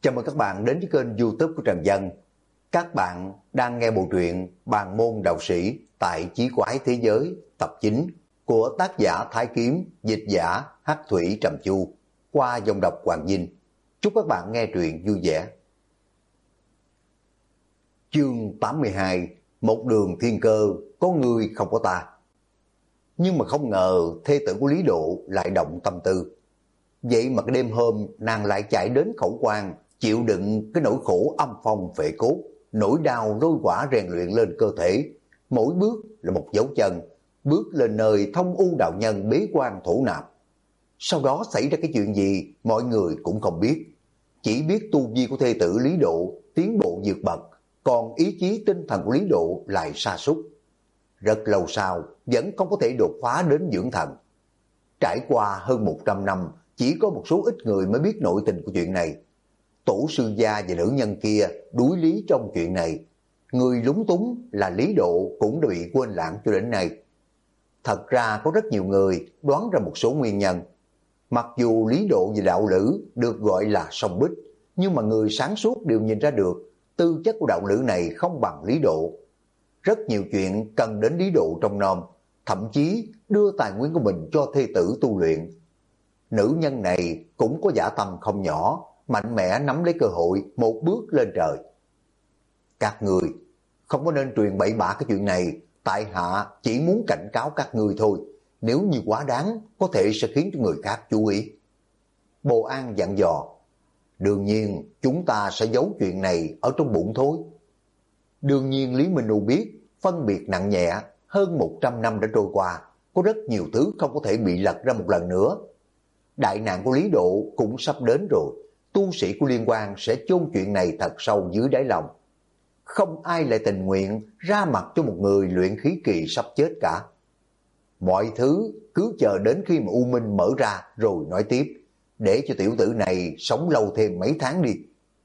Chào mừng các bạn đến với kênh YouTube của Trần Dân. Các bạn đang nghe bộ truyện Bàn môn đạo sĩ tại Chí Quái Thế Giới tập 9 của tác giả Thái Kiếm, dịch giả Hắc Thủy Trầm Chu qua dòng đọc Hoàng Vinh. Chúc các bạn nghe truyện vui vẻ. Chương 82: Một đường thiên cơ, có người không có ta. Nhưng mà không ngờ thê tử của Lý Độ lại động tâm tư. Vậy mà cái đêm hôm nàng lại chạy đến Khẩu Quan, chịu đựng cái nỗi khổ âm phong phệ cốt, nỗi đau lôi quả rèn luyện lên cơ thể. Mỗi bước là một dấu chân, bước lên nơi thông u đạo nhân bế quan thổ nạp. Sau đó xảy ra cái chuyện gì mọi người cũng không biết. Chỉ biết tu vi của thê tử Lý Độ tiến bộ vượt bậc, còn ý chí tinh thần của Lý Độ lại sa sút. Rất lâu sau vẫn không có thể đột phá đến dưỡng thần. Trải qua hơn 100 năm, chỉ có một số ít người mới biết nội tình của chuyện này. Tổ sư gia và nữ nhân kia đuối lý trong chuyện này. Người lúng túng là Lý Độ cũng đã bị quên lãng cho đến nay. Thật ra có rất nhiều người đoán ra một số nguyên nhân. Mặc dù Lý Độ và đạo lữ được gọi là song bích, nhưng mà người sáng suốt đều nhìn ra được tư chất của đạo lữ này không bằng Lý Độ. Rất nhiều chuyện cần đến Lý Độ trong nom, thậm chí đưa tài nguyên của mình cho thê tử tu luyện. Nữ nhân này cũng có dã tâm không nhỏ, mạnh mẽ nắm lấy cơ hội một bước lên trời. Các người không có nên truyền bậy bạ cái chuyện này, tại hạ chỉ muốn cảnh cáo các người thôi, nếu như quá đáng có thể sẽ khiến cho người khác chú ý. Bồ An dặn dò, đương nhiên chúng ta sẽ giấu chuyện này ở trong bụng thôi. Đương nhiên Lý Minh U biết, phân biệt nặng nhẹ, hơn 100 năm đã trôi qua, có rất nhiều thứ không có thể bị lật ra một lần nữa. Đại nạn của Lý Độ cũng sắp đến rồi, tu sĩ của Liên Quan sẽ chôn chuyện này thật sâu dưới đáy lòng. Không ai lại tình nguyện ra mặt cho một người luyện khí kỳ sắp chết cả. Mọi thứ cứ chờ đến khi mà U Minh mở ra rồi nói tiếp, để cho tiểu tử này sống lâu thêm mấy tháng đi.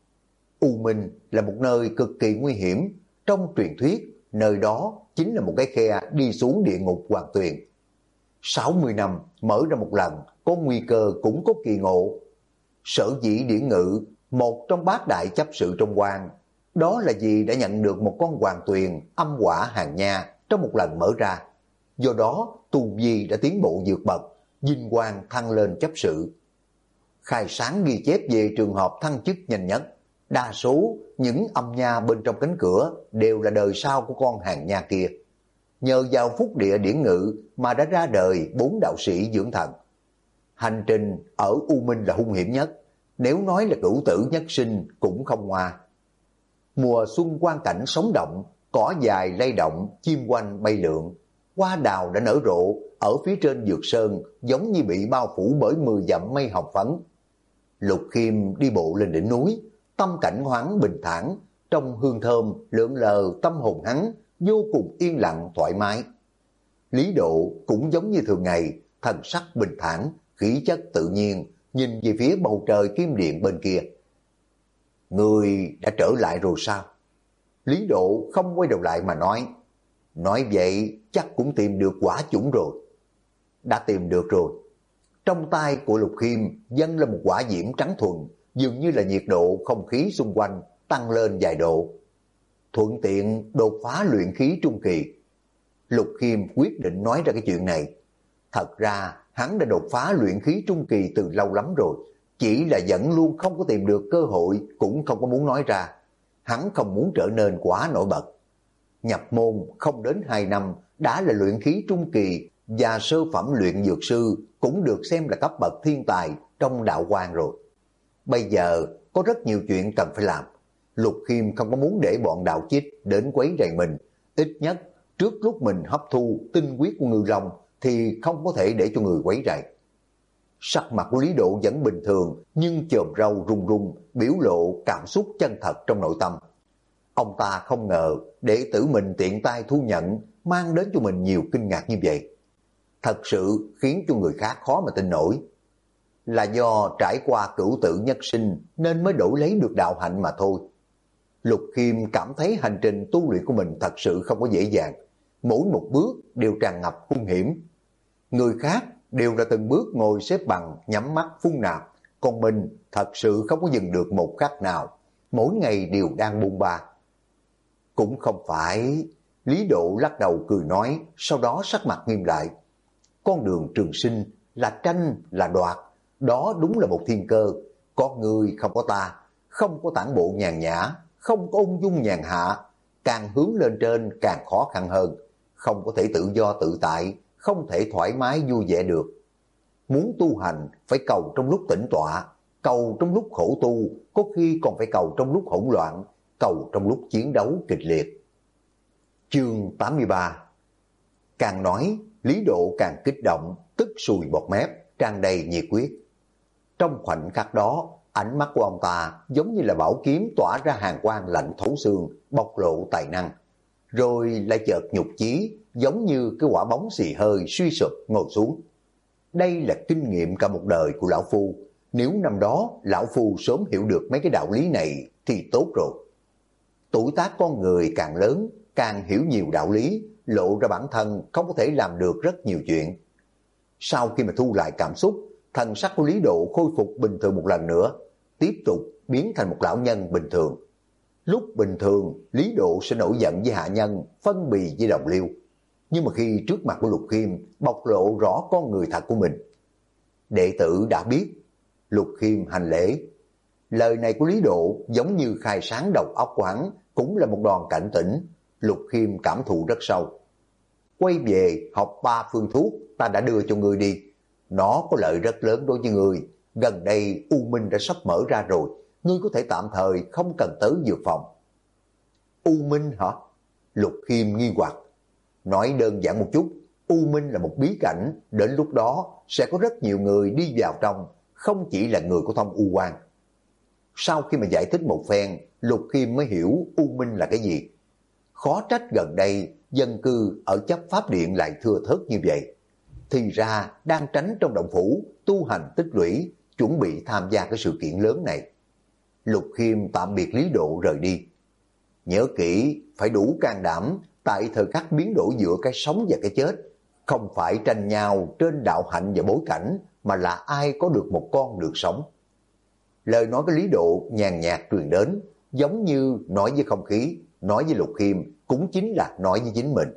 U Minh là một nơi cực kỳ nguy hiểm, trong truyền thuyết nơi đó chính là một cái khe đi xuống địa ngục Hoàng Tuyền. 60 năm mở ra một lần, có nguy cơ cũng có kỳ ngộ. Sở dĩ Điển Ngự, một trong bát đại chấp sự trong quan, đó là vì đã nhận được một con Hoàng Tuyền âm quả hàng nha trong một lần mở ra. Do đó tu vi đã tiến bộ vượt bậc, vinh quang thăng lên chấp sự. Khai sáng ghi chép về trường hợp thăng chức nhanh nhất. Đa số những âm nha bên trong cánh cửa đều là đời sau của con hàng nha kia. Nhờ vào phúc địa Điển Ngự mà đã ra đời 4 đạo sĩ dưỡng thần. Hành trình ở U Minh là hung hiểm nhất, nếu nói là cửu tử nhất sinh cũng không ngoa. Mùa xuân quang cảnh sống động, cỏ dài lay động, chim quanh bay lượn. Hoa đào đã nở rộ, ở phía trên Dược Sơn giống như bị bao phủ bởi 10 dặm mây hồng phấn. Lục Khiêm đi bộ lên đỉnh núi, tâm cảnh hoáng bình thản, trong hương thơm lượn lờ tâm hồn hắn vô cùng yên lặng thoải mái. Lý Độ cũng giống như thường ngày, thần sắc bình thản, khí chất tự nhiên, nhìn về phía bầu trời kim điện bên kia. Người đã trở lại rồi sao? Lý Độ không quay đầu lại mà nói vậy chắc cũng tìm được quả chủng rồi. Đã tìm được rồi. Trong tay của Lục Khiêm dâng lên một quả diễm trắng thuần, dường như là nhiệt độ không khí xung quanh tăng lên vài độ. Thuận tiện đột phá luyện khí trung kỳ. Lục Khiêm quyết định nói ra cái chuyện này. Thật ra hắn đã đột phá luyện khí trung kỳ từ lâu lắm rồi, chỉ là vẫn luôn không có tìm được cơ hội, cũng không có muốn nói ra. Hắn không muốn trở nên quá nổi bật. Nhập môn không đến 2 năm đã là luyện khí trung kỳ và sơ phẩm luyện dược sư, cũng được xem là cấp bậc thiên tài trong đạo quan rồi. Bây giờ có rất nhiều chuyện cần phải làm. Lục Khiêm không có muốn để bọn đạo chích đến quấy rầy mình. Ít nhất trước lúc mình hấp thu tinh huyết của Ngư Long thì không có thể để cho người quấy rầy. Sắc mặt của Lý Độ vẫn bình thường, nhưng chòm râu run run, biểu lộ cảm xúc chân thật trong nội tâm. Ông ta không ngờ đệ tử mình tiện tay thu nhận, mang đến cho mình nhiều kinh ngạc như vậy. Thật sự khiến cho người khác khó mà tin nổi. Là do trải qua cửu tử nhất sinh nên mới đổi lấy được đạo hạnh mà thôi. Lục Khiêm cảm thấy hành trình tu luyện của mình thật sự không có dễ dàng. Mỗi một bước đều tràn ngập hung hiểm. Người khác đều là từng bước ngồi xếp bằng, nhắm mắt phun nạp, Còn mình thật sự không có dừng được một khắc nào, mỗi ngày đều đang buôn ba. Cũng không phải. Lý Độ lắc đầu cười nói, sau đó sắc mặt nghiêm lại. Con đường trường sinh là tranh là đoạt, đó đúng là một thiên cơ. Có người không có ta, không có tản bộ nhàn nhã, không có ung dung nhàn hạ, càng hướng lên trên càng khó khăn hơn, không có thể tự do tự tại, không thể thoải mái vui vẻ được. Muốn tu hành phải cầu trong lúc tĩnh tọa, cầu trong lúc khổ tu, có khi còn phải cầu trong lúc hỗn loạn, cầu trong lúc chiến đấu kịch liệt. Chương 83. Càng nói, Lý Độ càng kích động, tức sùi bọt mép, tràn đầy nhiệt huyết. Trong khoảnh khắc đó, ánh mắt của ông ta giống như là bảo kiếm tỏa ra hàn quang lạnh thấu xương, bộc lộ tài năng. Rồi lại chợt nhục chí, giống như cái quả bóng xì hơi suy sụp ngồi xuống. Đây là kinh nghiệm cả một đời của lão phu. Nếu năm đó lão phu sớm hiểu được mấy cái đạo lý này thì tốt rồi. Tuổi tác con người càng lớn, càng hiểu nhiều đạo lý, lộ ra bản thân không có thể làm được rất nhiều chuyện. Sau khi mà thu lại cảm xúc, thần sắc của Lý Độ khôi phục bình thường một lần nữa, tiếp tục biến thành một lão nhân bình thường. Lúc bình thường, Lý Độ sẽ nổi giận với hạ nhân, phân bì với đồng liêu. Nhưng mà khi trước mặt của Lục Khiêm bộc lộ rõ con người thật của mình. Đệ tử đã biết. Lục Khiêm hành lễ. Lời này của Lý Độ giống như khai sáng đầu óc của hắn, cũng là một đòn cảnh tỉnh. Lục Khiêm cảm thụ rất sâu. Quay về học 3 phương thuốc ta đã đưa cho ngươi đi. Nó có lợi rất lớn đối với ngươi. Gần đây U Minh đã sắp mở ra rồi, ngươi có thể tạm thời không cần tới dược phòng. U Minh hả? Lục Khiêm nghi hoặc. Nói đơn giản một chút, U Minh là một bí cảnh, đến lúc đó sẽ có rất nhiều người đi vào trong, không chỉ là người của Thông U Quan. Sau khi mà giải thích một phen, Lục Khiêm mới hiểu U Minh là cái gì. Khó trách gần đây dân cư ở chấp pháp điện lại thưa thớt như vậy. Thì ra đang tránh trong động phủ, tu hành tích lũy, chuẩn bị tham gia cái sự kiện lớn này. Lục Khiêm tạm biệt Lý Độ rời đi. Nhớ kỹ, phải đủ can đảm, tại thời khắc biến đổi giữa cái sống và cái chết, không phải tranh nhau trên đạo hạnh và bối cảnh, mà là ai có được một con đường sống. Lời nói của Lý Độ nhàn nhạt truyền đến, giống như nói với không khí, nói với Lục Khiêm cũng chính là nói với chính mình.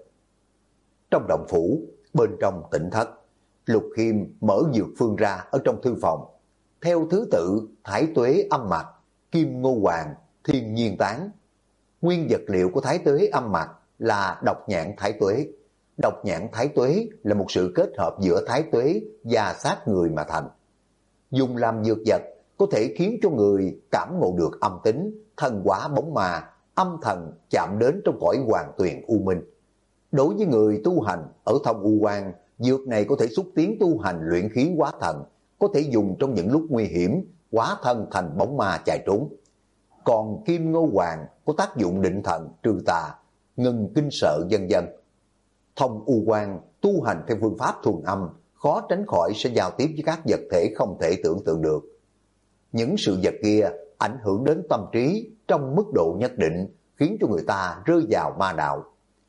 Trong động phủ, bên trong tỉnh thất, Lục Khiêm mở dược phương ra ở trong thư phòng. Theo thứ tự, Thái Tuế âm mạch, Kim Ngô Hoàng, Thiên Nhiên Tán. Nguyên vật liệu của Thái Tuế âm mạch là độc nhãn Thái Tuế. Độc nhãn Thái Tuế là một sự kết hợp giữa Thái Tuế và xác người mà thành. Dùng làm dược vật có thể khiến cho người cảm ngộ được âm tính, thần quả bóng ma, âm thần chạm đến trong cõi hoàng tuyền u minh. Đối với người tu hành ở Thông U Quan, dược này có thể xúc tiến tu hành luyện khí hóa thần, có thể dùng trong những lúc nguy hiểm, hóa thân thành bóng ma chạy trốn. Còn Kim Ngô Hoàng có tác dụng định thần, trừ tà, ngừng kinh sợ vân vân. Thông U Quan tu hành theo phương pháp thuần âm, khó tránh khỏi sẽ giao tiếp với các vật thể không thể tưởng tượng được. Những sự vật kia ảnh hưởng đến tâm trí trong mức độ nhất định, khiến cho người ta rơi vào ma đạo.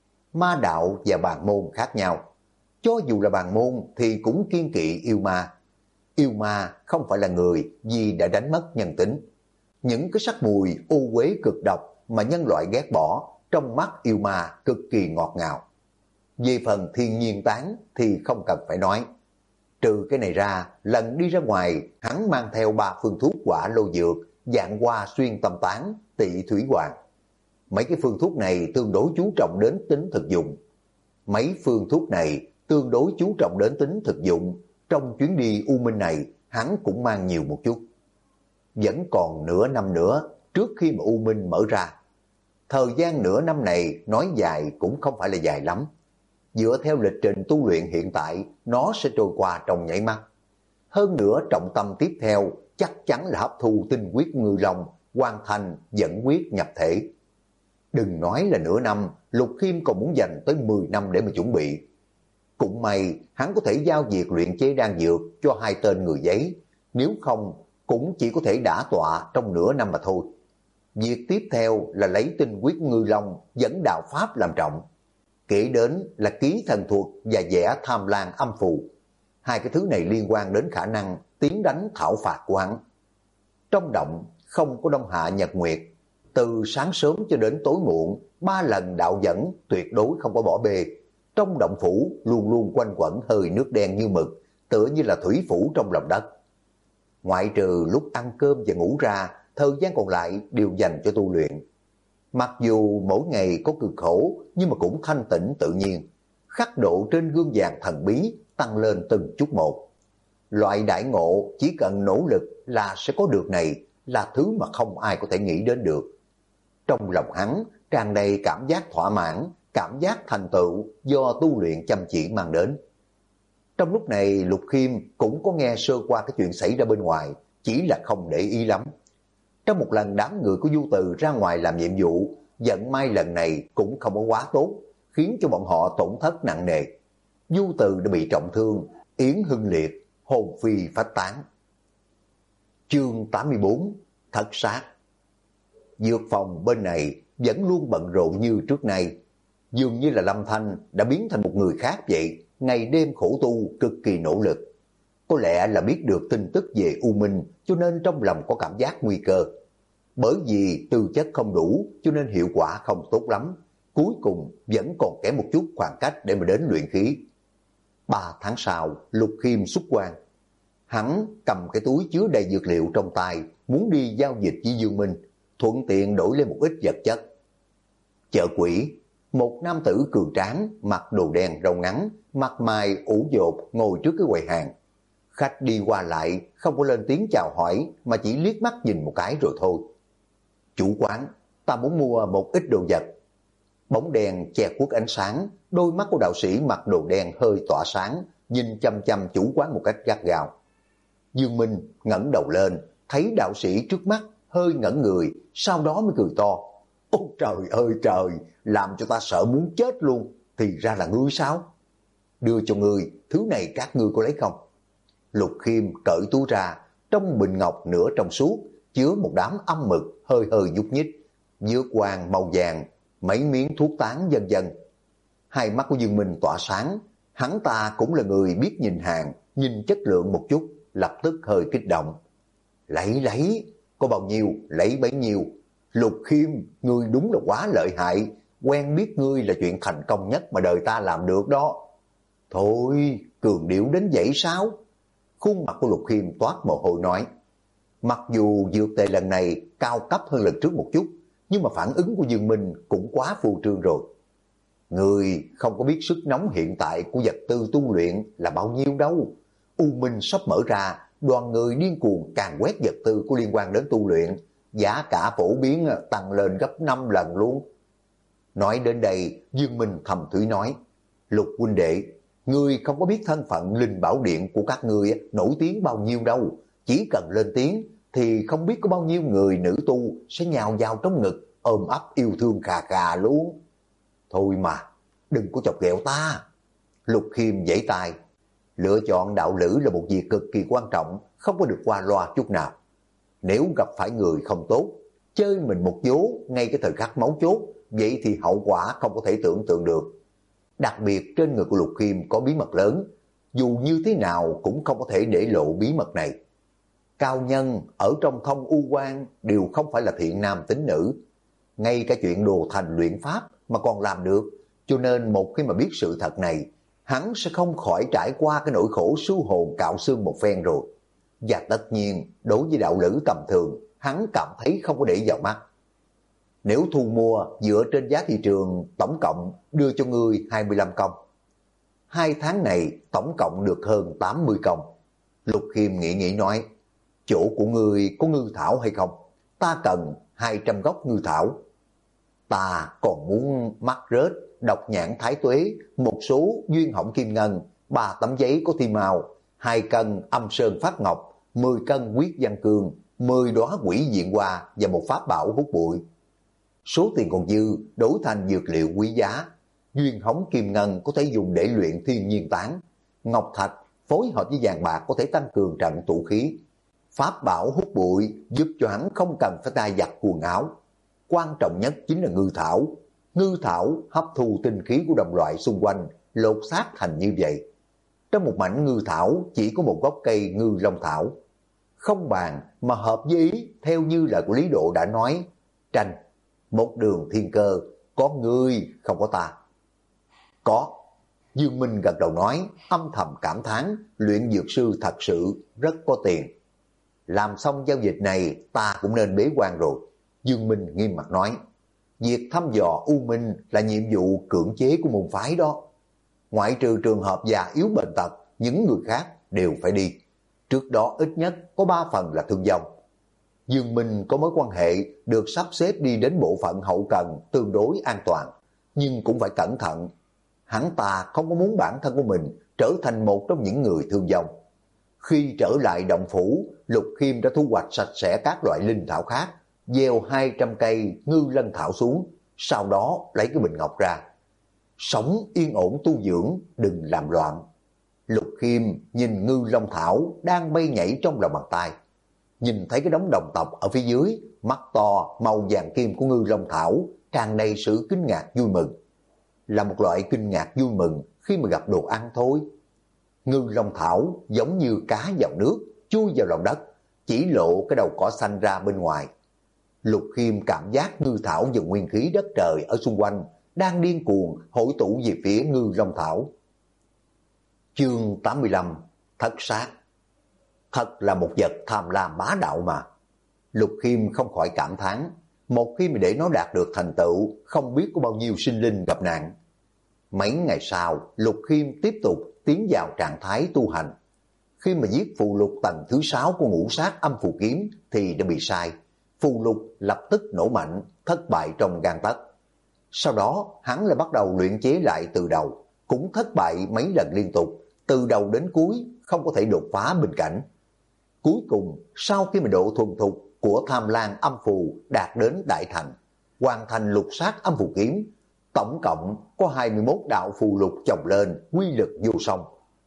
Ma đạo và bàn môn khác nhau. Cho dù là bàn môn thì cũng kiêng kỵ yêu ma. Yêu ma không phải là người vì đã đánh mất nhân tính. Những cái sắc mùi ô uế cực độc mà nhân loại ghét bỏ, trong mắt yêu ma cực kỳ ngọt ngào. Về phần Thiên Nhiên Tán thì không cần phải nói. Trừ cái này ra, lần đi ra ngoài, hắn mang theo 3 phương thuốc quả lô dược, dạng hoa xuyên tâm tán, tị thủy hoàng. Mấy cái phương thuốc này tương đối chú trọng đến tính thực dụng. Trong chuyến đi U Minh này, hắn cũng mang nhiều một chút. Vẫn còn nửa năm nữa trước khi mà U Minh mở ra. Thời gian nửa năm này nói dài cũng không phải là dài lắm. Dựa theo lịch trình tu luyện hiện tại, nó sẽ trôi qua trong nhảy mắt. Hơn nữa trọng tâm tiếp theo chắc chắn là hấp thu tinh huyết ngư long, hoàn thành dẫn huyết nhập thể. Đừng nói là nửa năm, Lục Khiêm còn muốn dành tới 10 năm để mà chuẩn bị. Cũng may hắn có thể giao việc luyện chế đan dược cho 2 tên người giấy, nếu không cũng chỉ có thể đả tọa trong nửa năm mà thôi. Việc tiếp theo là lấy tinh huyết ngư long dẫn đạo pháp làm trọng. Kể đến là ký thần thuật và vẽ tham lang âm phù. 2 cái thứ này liên quan đến khả năng tiến đánh thảo phạt của hắn. Trong động không có đông hạ nhật nguyệt, từ sáng sớm cho đến tối muộn, 3 lần đạo dẫn tuyệt đối không có bỏ bê. Trong động phủ luôn luôn quanh quẩn hơi nước đen như mực, tựa như là thủy phủ trong lòng đất. Ngoại trừ lúc ăn cơm và ngủ ra, thời gian còn lại đều dành cho tu luyện. Mặc dù mỗi ngày có cực khổ, nhưng mà cũng thanh tĩnh tự nhiên. Khắc độ trên gương vàng thần bí tăng lên từng chút một. Loại đại ngộ chỉ cần nỗ lực là sẽ có được này, là thứ mà không ai có thể nghĩ đến được. Trong lòng hắn tràn đầy cảm giác thỏa mãn, cảm giác thành tựu do tu luyện chăm chỉ mang đến. Trong lúc này Lục Khiêm cũng có nghe sơ qua cái chuyện xảy ra bên ngoài, chỉ là không để ý lắm. Trong một lần đám người của Du Từ ra ngoài làm nhiệm vụ, vận may lần này cũng không có quá tốt, khiến cho bọn họ tổn thất nặng nề. Du Từ đã bị trọng thương, yến hưng liệt, hồn phi phách tán. Chương 84: Thất sát. Dược phòng bên này vẫn luôn bận rộn như trước nay. Dường như là Lâm Thanh đã biến thành một người khác vậy, ngày đêm khổ tu, cực kỳ nỗ lực. Có lẽ là biết được tin tức về U Minh, cho nên trong lòng có cảm giác nguy cơ. Bởi vì tư chất không đủ, cho nên hiệu quả không tốt lắm. Cuối cùng vẫn còn kém một chút khoảng cách để mà đến luyện khí. 3 tháng sau, Lục Khiêm xuất quan. Hắn cầm cái túi chứa đầy dược liệu trong tay, muốn đi giao dịch với Dương Minh, thuận tiện đổi lên một ít vật chất. Chợ quỷ, một nam tử cường tráng, mặc đồ đen râu ngắn, mặt mày ủ dột ngồi trước cái quầy hàng. Khách đi qua lại không có lên tiếng chào hỏi mà chỉ liếc mắt nhìn một cái rồi thôi. Chủ quán, ta muốn mua một ít đồ vật. Bóng đèn che khuất ánh sáng, đôi mắt của đạo sĩ mặc đồ đen hơi tỏa sáng, nhìn chăm chăm chủ quán một cách gắt gao. Dương Minh ngẩng đầu lên, thấy đạo sĩ trước mắt, hơi ngẩn người, sau đó mới cười to. Ôi trời ơi trời, làm cho ta sợ muốn chết luôn, thì ra là ngươi sao? Đưa cho ngươi, thứ này các ngươi có lấy không? Lục Khiêm cởi túi ra, trong bình ngọc nửa trong suốt, chứa một đám âm mực hơi hơi nhúc nhích, dược quang màu vàng, mấy miếng thuốc tán vân vân. Hai mắt của Dương Minh tỏa sáng, hắn ta cũng là người biết nhìn hàng, nhìn chất lượng một chút, lập tức hơi kích động. Lấy, có bao nhiêu, lấy bấy nhiêu. Lục Khiêm, ngươi đúng là quá lợi hại, quen biết ngươi là chuyện thành công nhất mà đời ta làm được đó. Thôi, cường điệu đến vậy sao? Khuôn mặt của Lục Khiêm toát mồ hôi nói. Mặc dù dược tề lần này cao cấp hơn lần trước một chút, nhưng mà phản ứng của Dương Minh cũng quá phô trương rồi. Người không có biết sức nóng hiện tại của vật tư tu luyện là bao nhiêu đâu. U Minh sắp mở ra, đoàn người điên cuồng càng quét vật tư có liên quan đến tu luyện, giá cả phổ biến tăng lên gấp 5 lần luôn. Nói đến đây, Dương Minh thầm thủy nói, Lục huynh đệ, ngươi không có biết thân phận linh bảo điện của các ngươi nổi tiếng bao nhiêu đâu. Chỉ cần lên tiếng thì không biết có bao nhiêu người nữ tu sẽ nhào vào trong ngực, ôm ấp yêu thương khà khà luôn. Thôi mà, đừng có chọc ghẹo ta. Lục Khiêm giãy tay. Lựa chọn đạo lữ là một việc cực kỳ quan trọng, không có được qua loa chút nào. Nếu gặp phải người không tốt, chơi mình một vố ngay cái thời khắc máu chốt, vậy thì hậu quả không có thể tưởng tượng được. Đặc biệt trên người của Lục Khiêm có bí mật lớn, dù như thế nào cũng không có thể để lộ bí mật này. Cao nhân ở trong Thông U Quan đều không phải là thiện nam tín nữ, ngay cả chuyện đồ thành luyện pháp mà còn làm được, cho nên một khi mà biết sự thật này, hắn sẽ không khỏi trải qua cái nỗi khổ su hồn cạo xương một phen rồi. Và tất nhiên, đối với đạo lữ tầm thường, hắn cảm thấy không có để vào mắt. Nếu thu mua dựa trên giá thị trường, tổng cộng đưa cho ngươi 25 công. 2 tháng này tổng cộng được hơn 80 công. Lục Khiêm nghĩ nói, chỗ của ngươi có ngư thảo hay không? Ta cần 200 gốc ngư thảo. Ta còn muốn mắc rết, độc nhãn thái tuế, một số duyên hỏng kim ngân, 3 tấm giấy có thi màu, 2 cân âm sơn phát ngọc, 10 cân quyết văn cương, 10 đóa quỷ diện hoa và một pháp bảo hút bụi. Số tiền còn dư đổi thành dược liệu quý giá. Duyên hóng kim ngân có thể dùng để luyện thiên nhiên tán. Ngọc thạch phối hợp với vàng bạc có thể tăng cường trận tụ khí. Pháp bảo hút bụi giúp cho hắn không cần phải tay giặt quần áo. Quan trọng nhất chính là ngư thảo. Ngư thảo hấp thu tinh khí của đồng loại xung quanh, lột xác thành như vậy. Trong một mảnh ngư thảo chỉ có một gốc cây ngư long thảo. Không bàn mà hợp với ý, theo như lời của Lý Độ đã nói, tranh, một đường thiên cơ, có ngươi không có ta. Có. Dương Minh gật đầu nói, âm thầm cảm thán, luyện dược sư thật sự rất có tiền. Làm xong giao dịch này ta cũng nên bế quan rồi. Dương Minh nghiêm mặt nói, việc thăm dò U Minh là nhiệm vụ cưỡng chế của môn phái đó. Ngoại trừ trường hợp già yếu bệnh tật, những người khác đều phải đi. Trước đó ít nhất có 3 phần là thương vong. Dương Minh có mối quan hệ được sắp xếp đi đến bộ phận hậu cần tương đối an toàn, nhưng cũng phải cẩn thận. Hắn ta không có muốn bản thân của mình trở thành một trong những người thương vong. Khi trở lại động phủ, Lục Khiêm đã thu hoạch sạch sẽ các loại linh thảo khác, gieo 200 cây ngư lân thảo xuống, sau đó lấy cái bình ngọc ra. Sống yên ổn tu dưỡng, đừng làm loạn. Lục Khiêm nhìn ngư long thảo đang bay nhảy trong lòng bàn tay. Nhìn thấy cái đống đồng tộc ở phía dưới, mắt to màu vàng kim của ngư long thảo tràn đầy sự kinh ngạc vui mừng. Là một loại kinh ngạc vui mừng khi mà gặp đồ ăn thôi. Ngư long thảo giống như cá vào nước, chui vào lòng đất, chỉ lộ cái đầu cỏ xanh ra bên ngoài. Lục Khiêm cảm giác ngư thảo và nguyên khí đất trời ở xung quanh đang điên cuồng hội tụ về phía ngư long thảo. Chương 85: Thất sát. Thật là một vật tham lam bá đạo mà. Lục Khiêm không khỏi cảm thán, một khi mà để nó đạt được thành tựu, không biết có bao nhiêu sinh linh gặp nạn. Mấy ngày sau, Lục Khiêm tiếp tục tiến vào trạng thái tu hành. Khi mà giết phù lục tầng thứ 6 của ngũ sát âm phù kiếm thì đã bị sai. Phù lục lập tức nổ mạnh, thất bại trong gang tấc. Sau đó hắn lại bắt đầu luyện chế lại từ đầu, cũng thất bại mấy lần liên tục, từ đầu đến cuối không có thể đột phá bình cảnh. Cuối cùng, sau khi mà độ thuần thục của Tham Lang âm phù đạt đến đại thành, hoàn thành lục sát âm phù kiếm, tổng cộng có 21 đạo phù lục chồng lên, quy lực vô song.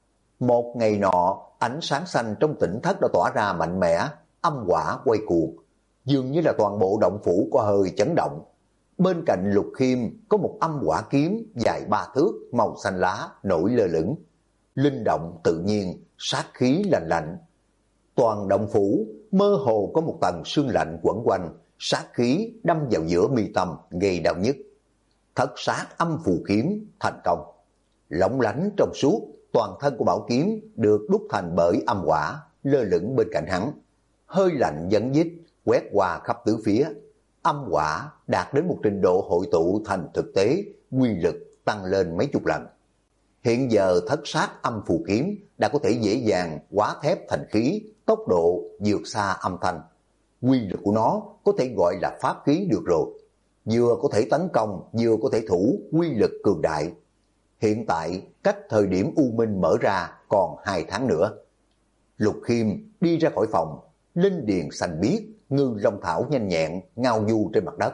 Một ngày nọ, ánh sáng xanh trong tỉnh thất đã tỏa ra mạnh mẽ, âm hỏa quay cuồng, dường như là toàn bộ động phủ có hơi chấn động. Bên cạnh Lục Khiêm có một âm hỏa kiếm dài 3 thước màu xanh lá nổi lơ lửng, linh động tự nhiên, sát khí lạnh lạnh. Toàn động phủ mơ hồ có một tầng sương lạnh quẩn quanh, sát khí đâm vào giữa mi tâm gây đau nhức. Thất sát âm phù kiếm thành công. Lóng lánh trong suốt, toàn thân của bảo kiếm được đúc thành bởi âm hỏa, lơ lửng bên cạnh hắn. Hơi lạnh dẫn dít quét qua khắp tứ phía. Âm hỏa đạt đến một trình độ hội tụ thành thực tế, quy lực tăng lên mấy chục lần. Hiện giờ thất sát âm phù kiếm đã có thể dễ dàng hóa thép thành khí, tốc độ vượt xa âm thanh. Quy lực của nó có thể gọi là pháp khí được rồi. Vừa có thể tấn công, vừa có thể thủ, quy lực cường đại. Hiện tại, cách thời điểm U Minh mở ra còn 2 tháng nữa. Lục Khiêm đi ra khỏi phòng, linh điền xanh biếc, ngư long thảo nhanh nhẹn, ngao du trên mặt đất.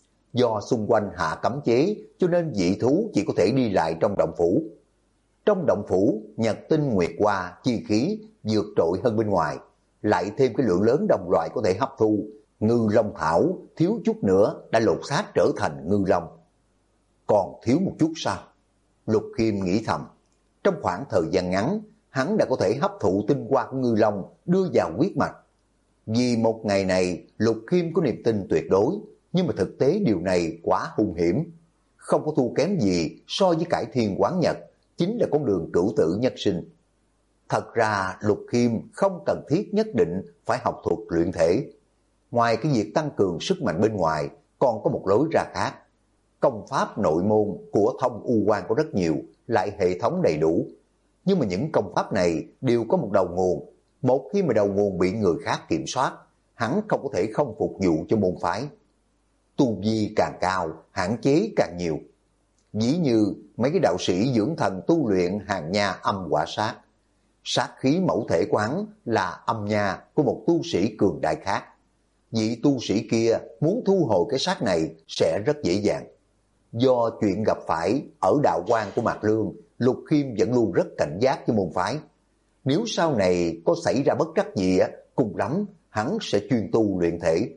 Do xung quanh hạ cấm chế, cho nên dị thú chỉ có thể đi lại trong động phủ. Trong động phủ, nhật tinh nguyệt hoa, chi khí vượt trội hơn bên ngoài, lại thêm cái lượng lớn đồng loại có thể hấp thu. Ngư long thảo thiếu chút nữa đã lột xác trở thành ngư long. Còn thiếu một chút sao? Lục Khiêm nghĩ thầm. Trong khoảng thời gian ngắn, hắn đã có thể hấp thụ tinh hoa của ngư long đưa vào huyết mạch. Vì một ngày này, Lục Khiêm có niềm tin tuyệt đối, nhưng mà thực tế điều này quá hung hiểm. Không có thua kém gì so với cải thiên quán nhật, chính là con đường cửu tử nhất sinh. Thật ra Lục Khiêm không cần thiết nhất định phải học thuật luyện thể. Ngoài cái việc tăng cường sức mạnh bên ngoài, còn có một lối ra khác. Công pháp nội môn của Thông U Quan có rất nhiều, lại hệ thống đầy đủ. Nhưng mà những công pháp này đều có một đầu nguồn. Một khi mà đầu nguồn bị người khác kiểm soát, hắn không có thể không phục vụ cho môn phái. Tu vi càng cao, hạn chế càng nhiều. Ví như mấy cái đạo sĩ dưỡng thần tu luyện hàng nha âm quả sát. Sát khí mẫu thể quán là âm nha của một tu sĩ cường đại khác. Vị tu sĩ kia muốn thu hồi cái xác này sẽ rất dễ dàng. Do chuyện gặp phải ở đạo quan của Mạc Lương, Lục Khiêm vẫn luôn rất cảnh giác với môn phái. Nếu sau này có xảy ra bất trắc gì, cùng lắm hắn sẽ chuyên tu luyện thể.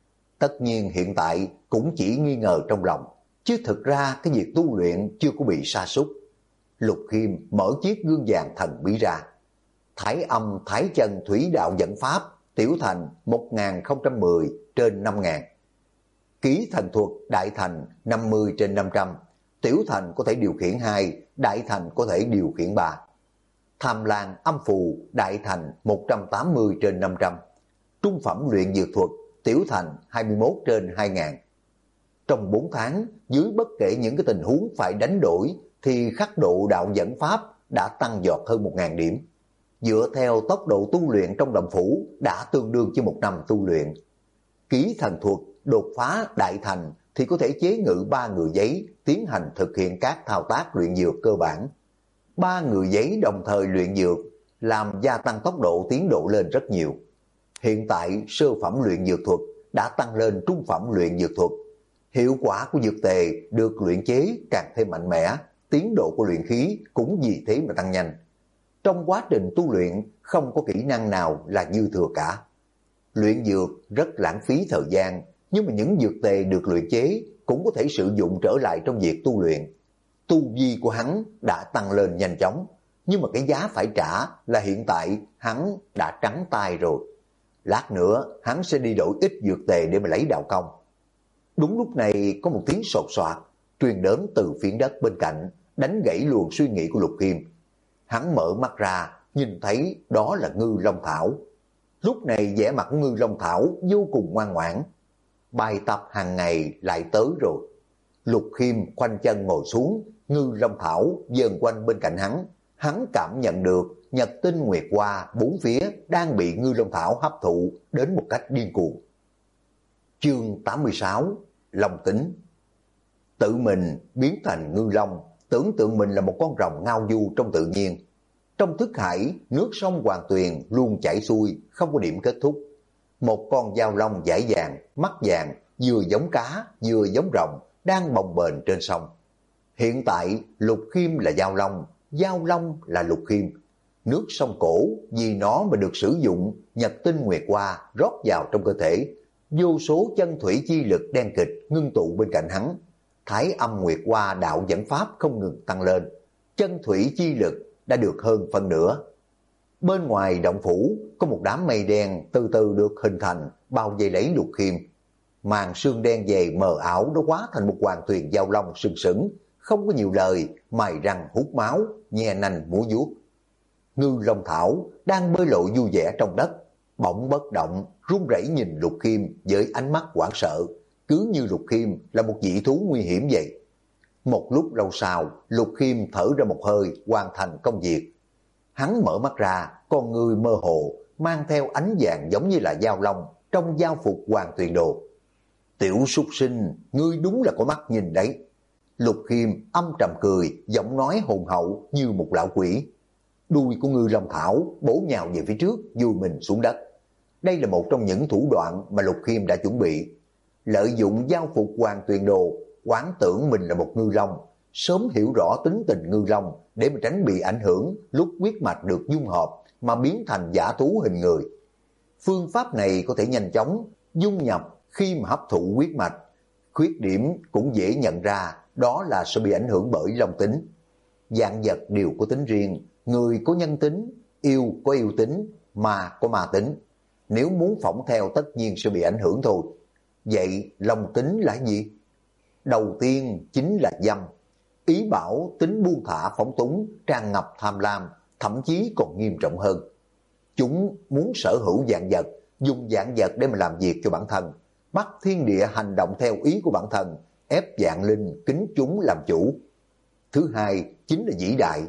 Tất nhiên hiện tại cũng chỉ nghi ngờ trong lòng, chứ thực ra cái việc tu luyện chưa có bị sa sút. Lục Khiêm mở chiếc gương vàng thần bí ra. Thái âm thái chân thủy đạo dẫn pháp, tiểu thành 1010 trên 5000. Ký thần thuật đại thành 50 trên 500, tiểu thành có thể điều khiển 2, đại thành có thể điều khiển 3. Tham lan âm phù đại thành 180 trên 500, trung phẩm luyện dược thuật tiểu thành 21 trên 2000. Trong 4 tháng, dưới bất kể những cái tình huống phải đánh đổi thì khắc độ đạo dẫn pháp đã tăng giọt hơn 1000 điểm. Dựa theo tốc độ tu luyện trong động phủ đã tương đương với 1 năm tu luyện. Ký thần thuật đột phá đại thành thì có thể chế ngự 3 người giấy tiến hành thực hiện các thao tác luyện dược cơ bản. 3 người giấy đồng thời luyện dược làm gia tăng tốc độ tiến độ lên rất nhiều. Hiện tại sơ phẩm luyện dược thuật đã tăng lên trung phẩm luyện dược thuật. Hiệu quả của dược tề được luyện chế càng thêm mạnh mẽ, tiến độ của luyện khí cũng vì thế mà tăng nhanh. Trong quá trình tu luyện không có kỹ năng nào là dư thừa cả. Luyện dược rất lãng phí thời gian, nhưng mà những dược tề được luyện chế cũng có thể sử dụng trở lại trong việc tu luyện. Tu vi của hắn đã tăng lên nhanh chóng, nhưng mà cái giá phải trả là hiện tại hắn đã trắng tay rồi. Lát nữa hắn sẽ đi đổi ít dược tề để mà lấy đạo công. Đúng lúc này có một tiếng sột soạt truyền đến từ phiến đất bên cạnh, đánh gãy luồng suy nghĩ của Lục Khiêm. Hắn mở mắt ra, nhìn thấy đó là Ngư Long Thảo. Lúc này vẻ mặt của Ngư Long Thảo vô cùng ngoan ngoãn. Bài tập hàng ngày lại tới rồi. Lục Khiêm khoanh chân ngồi xuống, Ngư Long Thảo vờn quanh bên cạnh hắn. Hắn cảm nhận được nhật tinh nguyệt hoa bốn phía đang bị Ngư Long Thảo hấp thụ đến một cách điên cuồng. Chương 86 Long Tính. Tự mình biến thành ngư long, tưởng tượng mình là một con rồng ngao du trong tự nhiên. Trong thức hải, nước sông Hoàng Tuyền luôn chảy xuôi, không có điểm kết thúc. Một con dao long dải vàng, mắt vàng, vừa giống cá, vừa giống rồng, đang bồng bềnh trên sông. Hiện tại, Lục Khiêm là dao long là Lục Khiêm. Nước sông cổ vì nó mà được sử dụng nhật tinh nguyệt hoa rót vào trong cơ thể. Vô số chân thủy chi lực đen kịch ngưng tụ bên cạnh hắn. Thái âm nguyệt hoa đạo dẫn pháp không ngừng tăng lên. Chân thủy chi lực đã được hơn phân nửa. Bên ngoài động phủ có một đám mây đen từ từ được hình thành bao vây lấy Lục Khiêm. Màn sương đen dày mờ ảo nó hóa thành một hoàng tuyền giao long sừng sững, không có nhiều lời, mài răng hút máu, nhe nanh múa vuốt. Ngư Long Thảo đang bơi lội vui vẻ trong đất, bỗng bất động, run rẩy nhìn Lục Khiêm với ánh mắt hoảng sợ, cứ như Lục Khiêm là một dị thú nguy hiểm vậy. Một lúc lâu sau, Lục Khiêm thở ra một hơi, hoàn thành công việc. Hắn mở mắt ra, con người mơ hồ, mang theo ánh vàng giống như là dao long trong giao phục Hoàng Tuyền Đồ. Tiểu súc sinh, ngươi đúng là có mắt nhìn đấy. Lục Khiêm âm trầm cười, giọng nói hùng hậu như một lão quỷ. Đuôi của Ngư Long Thảo bổ nhào về phía trước, vùi mình xuống đất. Đây là một trong những thủ đoạn mà Lục Khiêm đã chuẩn bị. Lợi dụng giao phục Hoàng Tuyền Đồ, quán tưởng mình là một ngư long, sớm hiểu rõ tính tình ngư long để mà tránh bị ảnh hưởng lúc huyết mạch được dung hợp mà biến thành giả thú hình người. Phương pháp này có thể nhanh chóng dung nhập khi mà hấp thụ huyết mạch. Khuyết điểm cũng dễ nhận ra, đó là sẽ bị ảnh hưởng bởi long tính. Vạn vật đều có tính riêng, người có nhân tính, yêu có yêu tính, ma có ma tính. Nếu muốn phỏng theo tất nhiên sẽ bị ảnh hưởng thôi. Vậy long tính là gì? Đầu tiên chính là dâm. Ý bảo tính buông thả phóng túng, tràn ngập tham lam, thậm chí còn nghiêm trọng hơn. Chúng muốn sở hữu vạn vật, dùng vạn vật để mà làm việc cho bản thân, bắt thiên địa hành động theo ý của bản thân, ép vạn linh kính chúng làm chủ. Thứ hai chính là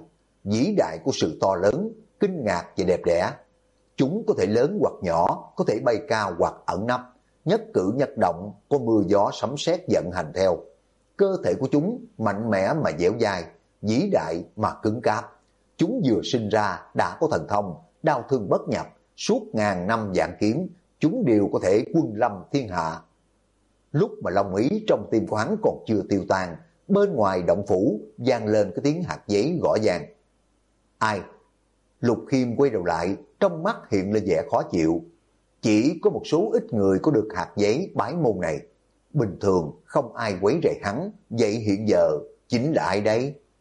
vĩ đại của sự to lớn, kinh ngạc và đẹp đẽ. Chúng có thể lớn hoặc nhỏ, có thể bay cao hoặc ẩn nấp, nhất cử nhất động có mưa gió sấm sét vận hành theo. Cơ thể của chúng mạnh mẽ mà dẻo dai, vĩ đại mà cứng cáp. Chúng vừa sinh ra đã có thần thông, đau thương bất nhập, suốt ngàn năm vạn kiếm, chúng đều có thể quân lâm thiên hạ. Lúc mà long ý trong tim của hắn còn chưa tiêu tan, bên ngoài động phủ vang lên cái tiếng hạt giấy gõ vang. Ai? Lục Khiêm quay đầu lại, trong mắt hiện lên vẻ khó chịu. Chỉ có một số ít người có được hạt giấy bái môn này. Bình thường không ai quấy rầy hắn, vậy hiện giờ chính là ai đấy?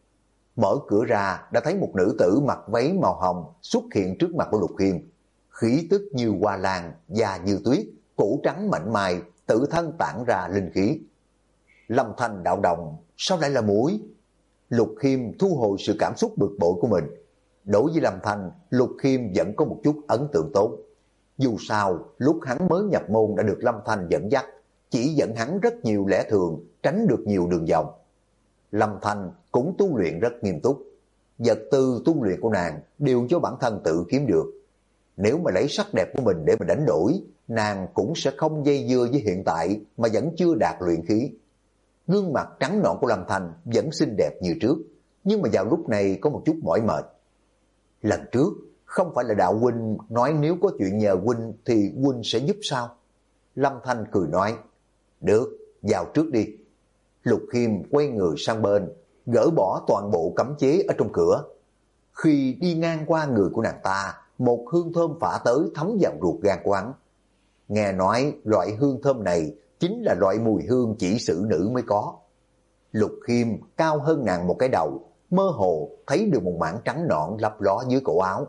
Mở cửa ra đã thấy một nữ tử mặc váy màu hồng xuất hiện trước mặt của Lục Khiêm. Khí tức như hoa lan, da như tuyết, cổ trắng mảnh mai, tự thân tản ra linh khí. Lâm Thanh đạo đồng, sao lại là muội? Lục Khiêm thu hồi sự cảm xúc bực bội của mình. Đối với Lâm Thanh, Lục Khiêm vẫn có một chút ấn tượng tốt. Dù sao, lúc hắn mới nhập môn đã được Lâm Thanh dẫn dắt, chỉ dẫn hắn rất nhiều lẽ thường, tránh được nhiều đường vòng. Lâm Thanh cũng tu luyện rất nghiêm túc. Vật tư tu luyện của nàng đều do bản thân tự kiếm được. Nếu mà lấy sắc đẹp của mình để mà đánh đổi, nàng cũng sẽ không dây dưa với hiện tại mà vẫn chưa đạt luyện khí. Gương mặt trắng nõn của Lâm Thanh vẫn xinh đẹp như trước, nhưng mà vào lúc này có một chút mỏi mệt. Lần trước, không phải là đạo huynh nói nếu có chuyện nhờ huynh thì huynh sẽ giúp sao? Lâm Thanh cười nói, được, vào trước đi. Lục Khiêm quay người sang bên, gỡ bỏ toàn bộ cấm chế ở trong cửa. Khi đi ngang qua người của nàng ta, một hương thơm phả tới thấm vào ruột gan của hắn. Nghe nói loại hương thơm này chính là loại mùi hương chỉ xử nữ mới có. Lục Khiêm cao hơn nàng một cái đầu, mơ hồ thấy được một mảng trắng nõn lấp ló dưới cổ áo.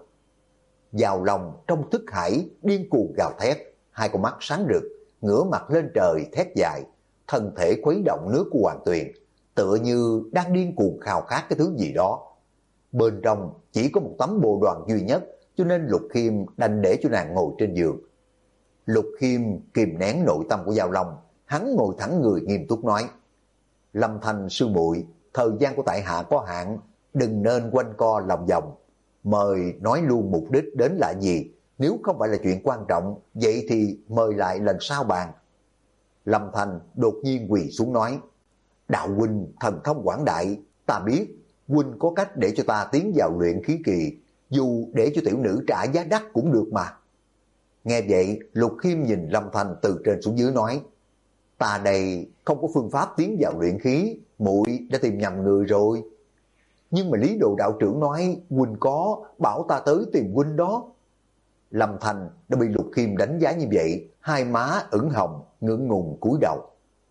Vào lòng trong thức hải điên cuồng gào thét, hai con mắt sáng rực, ngửa mặt lên trời thét dài, thân thể khuấy động nước của Hoàng Tuyền, tựa như đang điên cuồng khao khát cái thứ gì đó. Bên trong chỉ có một tấm bồ đoàn duy nhất, cho nên Lục Khiêm đành để cho nàng ngồi trên giường. Lục Khiêm kìm nén nội tâm của Giao Long, hắn ngồi thẳng người nghiêm túc nói, Lâm Thanh sư muội, thời gian của tại hạ có hạn, đừng nên quanh co lòng vòng. Mời nói luôn mục đích đến là gì, nếu không phải là chuyện quan trọng, vậy thì mời lại lần sau bàn. Lâm Thanh đột nhiên quỳ xuống nói, đạo huynh thần thông quảng đại, ta biết, huynh có cách để cho ta tiến vào luyện khí kỳ, dù để cho tiểu nữ trả giá đắt cũng được mà. Nghe vậy, Lục Khiêm nhìn Lâm Thanh từ trên xuống dưới nói, ta đây không có phương pháp tiến vào luyện khí, muội đã tìm nhầm người rồi. Nhưng mà Lý Đồ đạo trưởng nói huynh có, bảo ta tới tìm huynh đó. Lâm Thanh đã bị Lục Khiêm đánh giá như vậy, hai má ửng hồng, ngượng ngùng cúi đầu.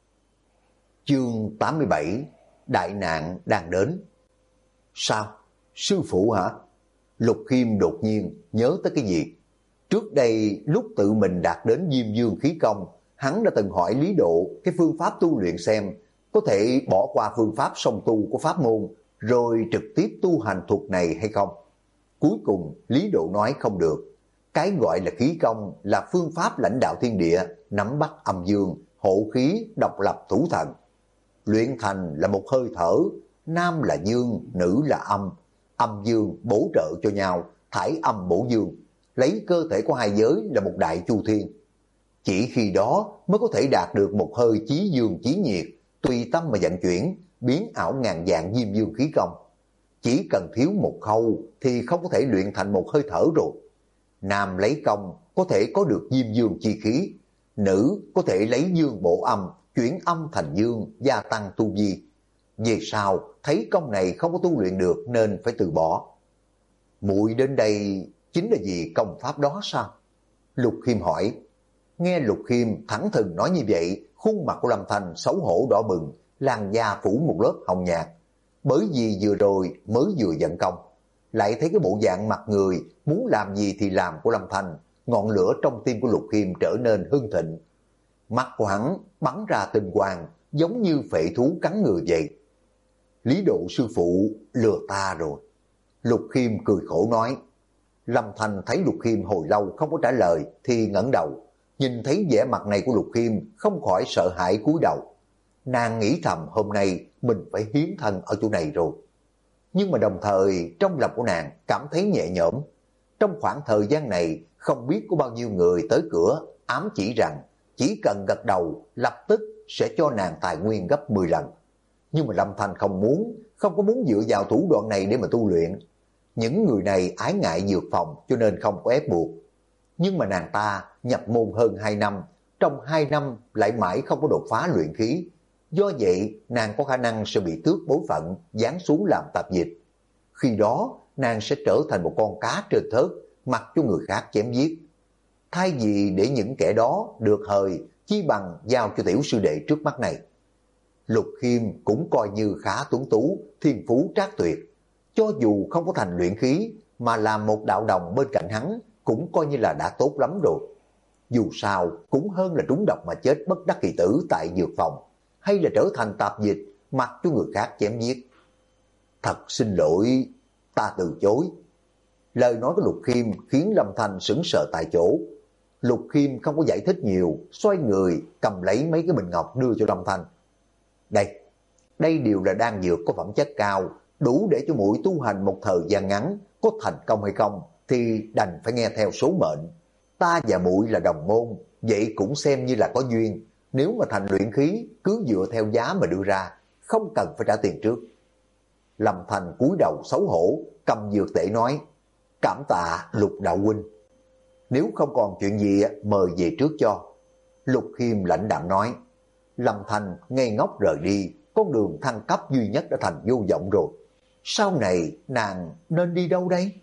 Chương 87, đại nạn đang đến. Sao? Sư phụ hả? Lục Khiêm đột nhiên nhớ tới cái gì? Trước đây lúc tự mình đạt đến Diêm Dương khí công, hắn đã từng hỏi Lý Độ cái phương pháp tu luyện xem có thể bỏ qua phương pháp song tu của pháp môn rồi trực tiếp tu hành thuật này hay không. Cuối cùng Lý Độ nói không được. Cái gọi là khí công là phương pháp lãnh đạo thiên địa, nắm bắt âm dương, hộ khí, độc lập thủ thần. Luyện thành là một hơi thở, nam là dương, nữ là âm, âm dương bổ trợ cho nhau, thải âm bổ dương, lấy cơ thể của hai giới là một đại chu thiên. Chỉ khi đó mới có thể đạt được một hơi chí dương chí nhiệt, tùy tâm mà vận chuyển, biến ảo ngàn dạng diêm dương khí công. Chỉ cần thiếu một khâu thì không có thể luyện thành một hơi thở rồi. Nam lấy công có thể có được diêm dương chi khí, nữ có thể lấy dương bổ âm, chuyển âm thành dương, gia tăng tu vi. Về sau thấy công này không có tu luyện được nên phải từ bỏ. Muội đến đây chính là vì công pháp đó sao? Lục Khiêm hỏi. Nghe Lục Khiêm thẳng thừng nói như vậy, khuôn mặt của Lâm Thanh xấu hổ đỏ bừng, làn da phủ một lớp hồng nhạt. Bởi vì vừa rồi mới vừa giận công, lại thấy cái bộ dạng mặt người muốn làm gì thì làm của Lâm Thanh, ngọn lửa trong tim của Lục Khiêm trở nên hưng thịnh. Mắt của hắn bắn ra tinh quang, giống như phệ thú cắn người vậy. Lý Độ sư phụ lừa ta rồi. Lục Khiêm cười khổ nói. Lâm Thanh thấy Lục Khiêm hồi lâu không có trả lời thì ngẩng đầu, nhìn thấy vẻ mặt này của Lục Khiêm không khỏi sợ hãi cúi đầu. Nàng nghĩ thầm hôm nay mình phải hiến thân ở chỗ này rồi. Nhưng mà đồng thời trong lòng của nàng cảm thấy nhẹ nhõm. Trong khoảng thời gian này không biết có bao nhiêu người tới cửa ám chỉ rằng chỉ cần gật đầu lập tức sẽ cho nàng tài nguyên gấp 10 lần. Nhưng mà Lâm Thanh không có muốn dựa vào thủ đoạn này để mà tu luyện. Những người này ái ngại dược phòng cho nên không có ép buộc. Nhưng mà nàng ta nhập môn hơn 2 năm, trong 2 năm lại mãi không có đột phá luyện khí. Do vậy nàng có khả năng sẽ bị tước bối phận, giáng xuống làm tạp dịch. Khi đó nàng sẽ trở thành một con cá trên thớt, mặc cho người khác chém giết. Thay vì để những kẻ đó được hời, chi bằng giao cho tiểu sư đệ trước mắt này. Lục Khiêm cũng coi như khá tuấn tú, thiên phú trác tuyệt. Cho dù không có thành luyện khí, mà làm một đạo đồng bên cạnh hắn, cũng coi như là đã tốt lắm rồi. Dù sao, cũng hơn là trúng độc mà chết bất đắc kỳ tử tại dược phòng, hay là trở thành tạp dịch, mặc cho người khác chém giết. Thật xin lỗi, ta từ chối. Lời nói của Lục Khiêm khiến Lâm Thanh sững sờ tại chỗ. Lục Khiêm không có giải thích nhiều, xoay người cầm lấy mấy cái bình ngọc đưa cho Lâm Thanh. Đây đều là đan dược có phẩm chất cao, đủ để cho muội tu hành một thời gian ngắn, có thành công hay không thì đành phải nghe theo số mệnh. Ta và muội là đồng môn, vậy cũng xem như là có duyên. Nếu mà thành luyện khí, cứ dựa theo giá mà đưa ra, không cần phải trả tiền trước. Lâm Thanh cúi đầu xấu hổ, cầm dược tể nói, cảm tạ Lục đạo huynh. Nếu không còn chuyện gì mời về trước cho. Lục Khiêm lãnh đạm nói. Lâm Thanh ngây ngốc rời đi, con đường thăng cấp duy nhất đã thành vô vọng rồi. Sau này nàng nên đi đâu đây?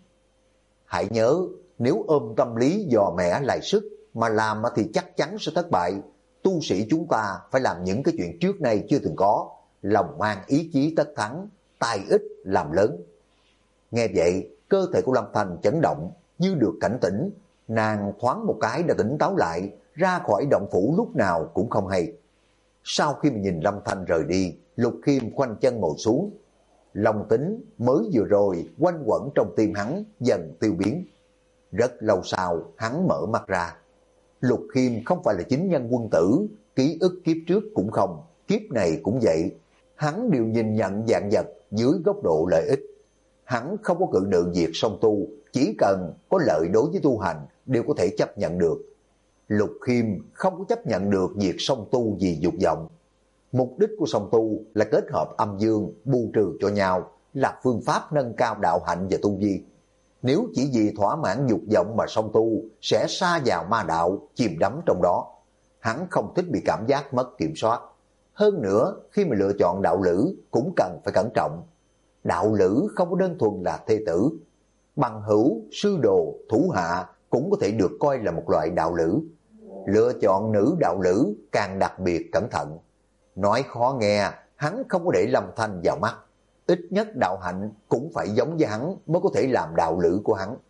Hãy nhớ, nếu ôm tâm lý dò mẻ lại sức mà làm thì chắc chắn sẽ thất bại. Tu sĩ chúng ta phải làm những cái chuyện trước nay chưa từng có, lòng mang ý chí tất thắng, tài ít làm lớn. Nghe vậy, cơ thể của Lâm Thanh chấn động, như được cảnh tỉnh, nàng thoáng một cái đã tỉnh táo lại, ra khỏi động phủ lúc nào cũng không hay. Sau khi mà nhìn Lâm Thanh rời đi, Lục Khiêm khoanh chân ngồi xuống. Lòng tính mới vừa rồi quanh quẩn trong tim hắn dần tiêu biến. Rất lâu sau hắn mở mắt ra. Lục Khiêm không phải là chính nhân quân tử, ký ức kiếp trước cũng không, kiếp này cũng vậy. Hắn đều nhìn nhận vạn vật dưới góc độ lợi ích. Hắn không có cự nữ việc song tu, chỉ cần có lợi đối với tu hành đều có thể chấp nhận được. Lục Khiêm không có chấp nhận được việc song tu vì dục vọng. Mục đích của song tu là kết hợp âm dương, bù trừ cho nhau, là phương pháp nâng cao đạo hạnh và tu vi. Nếu chỉ vì thỏa mãn dục vọng mà song tu, sẽ sa vào ma đạo, chìm đắm trong đó. Hắn không thích bị cảm giác mất kiểm soát. Hơn nữa, khi mà lựa chọn đạo lữ cũng cần phải cẩn trọng. Đạo lữ không có đơn thuần là thê tử. Bằng hữu, sư đồ, thủ hạ cũng có thể được coi là một loại đạo lữ. Lựa chọn nữ đạo lữ càng đặc biệt cẩn thận. Nói khó nghe, hắn không có để Lâm Thanh vào mắt. Ít nhất đạo hạnh cũng phải giống với hắn mới có thể làm đạo lữ của hắn.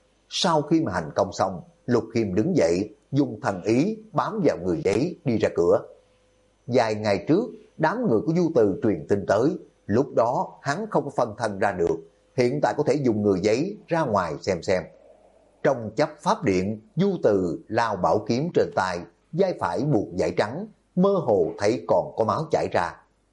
Sau khi mà hành công xong, Lục Khiêm đứng dậy, dùng thần ý bám vào người giấy đi ra cửa. Vài ngày trước, đám người của Du Từ truyền tin tới, lúc đó hắn không có phân thân ra được, hiện tại có thể dùng người giấy ra ngoài xem. Trong chấp pháp điện, Du Từ lao bảo kiếm trên tay, vai phải buộc dải trắng, mơ hồ thấy còn có máu chảy ra.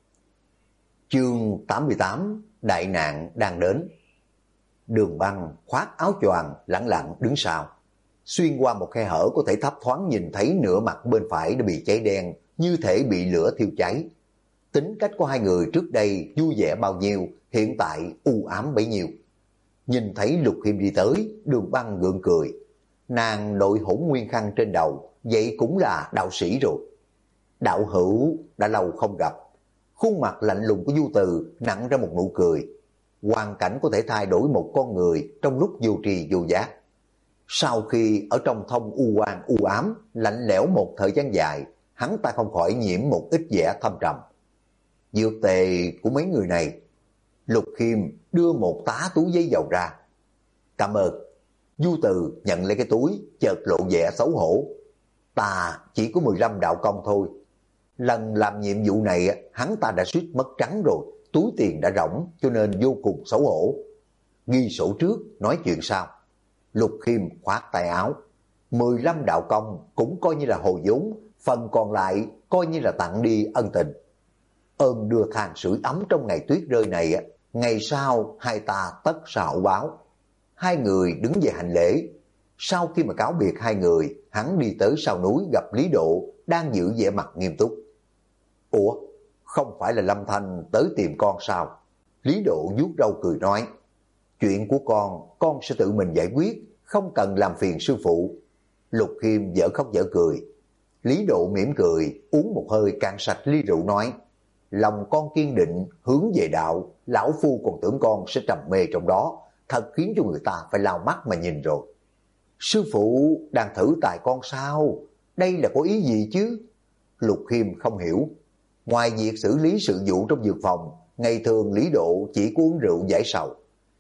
Chương 88, đại nạn đang đến. Đường Băng khoác áo choàng lẳng lặng đứng sau. Xuyên qua một khe hở có thể thấp thoáng nhìn thấy nửa mặt bên phải đã bị cháy đen, như thể bị lửa thiêu cháy. Tính cách của hai người trước đây vui vẻ bao nhiêu, hiện tại u ám bấy nhiêu. Nhìn thấy Lục Khiêm đi tới, Đường Băng gượng cười. Nàng đội Hỗn Nguyên khăn trên đầu, vậy cũng là đạo sĩ rồi. Đạo hữu đã lâu không gặp. Khuôn mặt lạnh lùng của Du Từ nặng ra một nụ cười. Hoàn cảnh có thể thay đổi một con người trong lúc vô tri vô giác. Sau khi ở trong thông u quan u ám, lạnh lẽo một thời gian dài, hắn ta không khỏi nhiễm một ít vẻ thâm trầm. Dược tề của mấy người này. Lục Khiêm đưa một tá túi giấy dầu ra. Cảm ơn. Du Từ nhận lấy cái túi, chợt lộ vẻ xấu hổ. Ta chỉ có 15 đạo công thôi. Lần làm nhiệm vụ này hắn ta đã suýt mất trắng rồi, túi tiền đã rỗng cho nên vô cùng xấu hổ. Ghi sổ trước, nói chuyện sau. Lục Khiêm khoát tay áo. 15 đạo công cũng coi như là hồi vốn, phần còn lại coi như là tặng đi ân tình. Ơn đưa than sưởi ấm trong ngày tuyết rơi này, ngày sau hai ta tất sẽ hậu báo. Hai người đứng về hành lễ. Sau khi mà cáo biệt hai người, hắn đi tới sau núi gặp Lý Độ đang giữ vẻ mặt nghiêm túc. Ủa, không phải là Lâm Thanh tới tìm con sao? Lý Độ vuốt râu cười nói. Chuyện của con sẽ tự mình giải quyết, không cần làm phiền sư phụ. Lục Khiêm dở khóc dở cười. Lý Độ mỉm cười, uống một hơi cạn sạch ly rượu nói. Lòng con kiên định, hướng về đạo, lão phu còn tưởng con sẽ trầm mê trong đó, thật khiến cho người ta phải lau mắt mà nhìn rồi. Sư phụ đang thử tài con sao? Đây là có ý gì chứ? Lục Khiêm không hiểu. Ngoài việc xử lý sự vụ trong dược phòng, ngày thường Lý Độ chỉ có uống rượu giải sầu.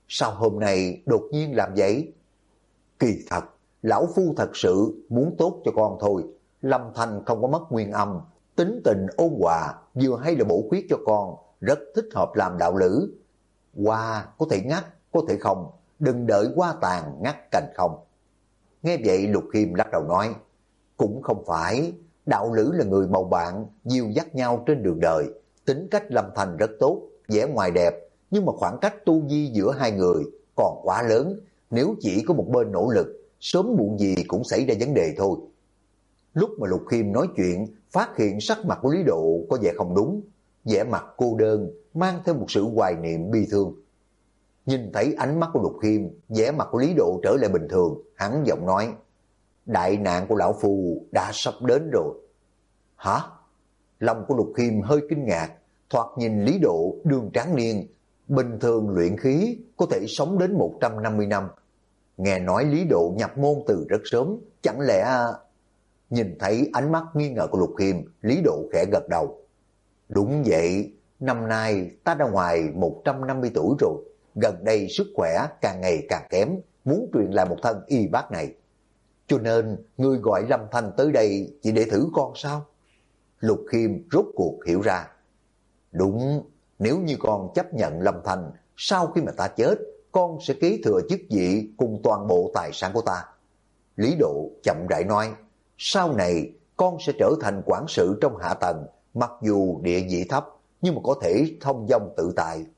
sao hôm nay đột nhiên làm vậy? Kỳ thật, lão phu thật sự muốn tốt cho con thôi. Lâm Thanh không có mất nguyên âm, tính tình ôn hòa, vừa hay là bổ khuyết cho con, rất thích hợp làm đạo lữ. Hoa có thể ngắt, có thể không, đừng đợi hoa tàn ngắt cành không. Nghe vậy Lục Khiêm lắc đầu nói, cũng không phải, đạo lữ là người bầu bạn, dìu dắt nhau trên đường đời. Tính cách Lâm Thành rất tốt, vẻ ngoài đẹp, nhưng mà khoảng cách tu vi giữa hai người còn quá lớn. Nếu chỉ có một bên nỗ lực, sớm muộn gì cũng xảy ra vấn đề thôi. Lúc mà Lục Khiêm nói chuyện, phát hiện sắc mặt của Lý Độ có vẻ không đúng, vẻ mặt cô đơn, mang theo một sự hoài niệm bi thương. Nhìn thấy ánh mắt của Lục Khiêm, vẻ mặt của Lý Độ trở lại bình thường, hắn giọng nói, đại nạn của lão phu đã sắp đến rồi. Hả? Lòng của Lục Khiêm hơi kinh ngạc, thoạt nhìn Lý Độ đường tráng niên, bình thường luyện khí có thể sống đến 150 năm. Nghe nói Lý Độ nhập môn từ rất sớm, chẳng lẽ... Nhìn thấy ánh mắt nghi ngờ của Lục Khiêm, Lý Độ khẽ gật đầu. Đúng vậy, năm nay ta đã ngoài 150 tuổi rồi, gần đây sức khỏe càng ngày càng kém, muốn truyền lại một thân y bác này. Cho nên, ngươi gọi Lâm Thanh tới đây chỉ để thử con sao? Lục Khiêm rốt cuộc hiểu ra. Đúng, nếu như con chấp nhận Lâm Thanh, sau khi mà ta chết, con sẽ kế thừa chức vị cùng toàn bộ tài sản của ta. Lý Độ chậm rãi nói, sau này con sẽ trở thành quản sự trong hạ tầng, mặc dù địa vị thấp, nhưng mà có thể thông dong tự tại.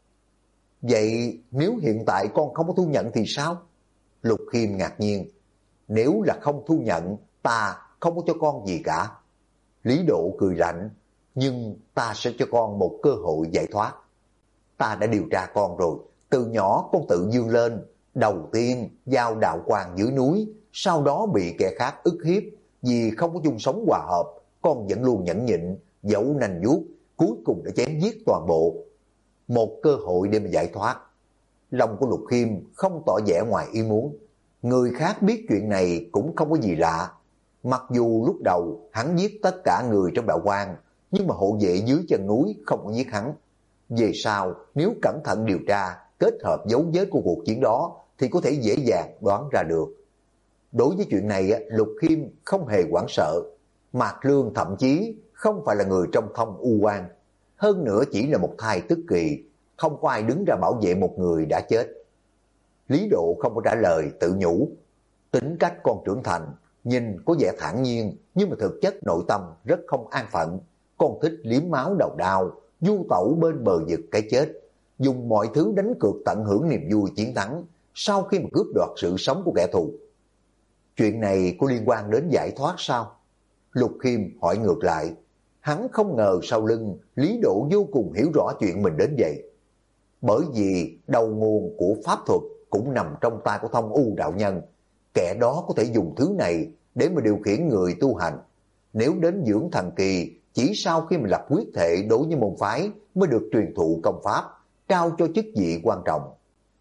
Vậy nếu hiện tại con không có thu nhận thì sao? Lục Khiêm ngạc nhiên. Nếu là không thu nhận, ta không có cho con gì cả. Lý Độ cười lạnh, nhưng ta sẽ cho con một cơ hội giải thoát. Ta đã điều tra con rồi, từ nhỏ con tự vươn lên, đầu tiên giao đạo quan dưới núi, sau đó bị kẻ khác ức hiếp, vì không có chung sống hòa hợp, con vẫn luôn nhẫn nhịn, dẫu nành vuốt, cuối cùng đã chém giết toàn bộ. Một cơ hội để mà giải thoát. Lòng của Lục Khiêm không tỏ vẻ ngoài ý muốn. Người khác biết chuyện này cũng không có gì lạ. Mặc dù lúc đầu hắn giết tất cả người trong đạo quan, nhưng mà hộ vệ dưới chân núi không có giết hắn. Về sau, nếu cẩn thận điều tra, kết hợp dấu vết của cuộc chiến đó, thì có thể dễ dàng đoán ra được. Đối với chuyện này, Lục Khiêm không hề hoảng sợ. Mạc Lương thậm chí không phải là người trong thông u quan, hơn nữa chỉ là một thai tức kỳ, không có ai đứng ra bảo vệ một người đã chết. Lý Độ không có trả lời, tự nhủ. Tính cách con trưởng thành, nhìn có vẻ thản nhiên, nhưng mà thực chất nội tâm rất không an phận. Con thích liếm máu đầu đao, du tẩu bên bờ vực cái chết, dùng mọi thứ đánh cược tận hưởng niềm vui chiến thắng, sau khi mà cướp đoạt sự sống của kẻ thù. Chuyện này có liên quan đến giải thoát sao? Lục Khiêm hỏi ngược lại. Hắn không ngờ sau lưng Lý Độ vô cùng hiểu rõ chuyện mình đến vậy. Bởi vì đầu nguồn của pháp thuật cũng nằm trong tay của Thông U đạo nhân. Kẻ đó có thể dùng thứ này để mà điều khiển người tu hành. Nếu đến dưỡng thần kỳ, chỉ sau khi mình lập quyết thệ đối với môn phái mới được truyền thụ công pháp, trao cho chức vị quan trọng.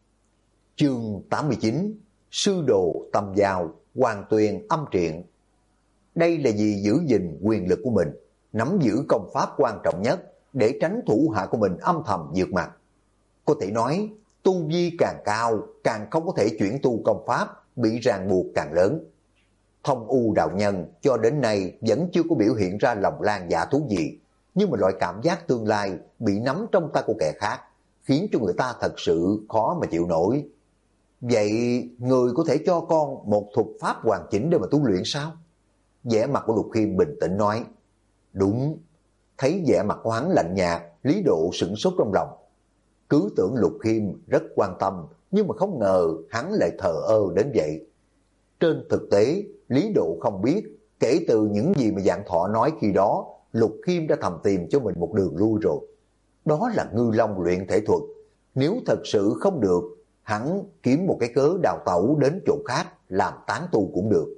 Chương 89. Sư đồ tâm giao, hoàn tuyền âm triện. Đây là vì giữ gìn quyền lực của mình, nắm giữ công pháp quan trọng nhất để tránh thủ hạ của mình âm thầm vượt mặt. Có thể nói, tu vi càng cao, càng không có thể chuyển tu công pháp, bị ràng buộc càng lớn. Thông U đạo nhân cho đến nay vẫn chưa có biểu hiện ra lòng lan dạ thú gì, nhưng mà loại cảm giác tương lai bị nắm trong tay của kẻ khác, khiến cho người ta thật sự khó mà chịu nổi. Vậy người có thể cho con một thuật pháp hoàn chỉnh để mà tu luyện sao? Vẻ mặt của Lục Khiêm bình tĩnh nói. Đúng. Thấy vẻ mặt của hắn lạnh nhạt, Lý Độ sửng sốt trong lòng. Cứ tưởng Lục Khiêm rất quan tâm, nhưng mà không ngờ hắn lại thờ ơ đến vậy. Trên thực tế, Lý Độ không biết, kể từ những gì mà Vạn Thọ nói khi đó, Lục Khiêm đã thầm tìm cho mình một đường lui rồi. Đó là ngư long luyện thể thuật. Nếu thật sự không được, hắn kiếm một cái cớ đào tẩu đến chỗ khác làm tán tu cũng được.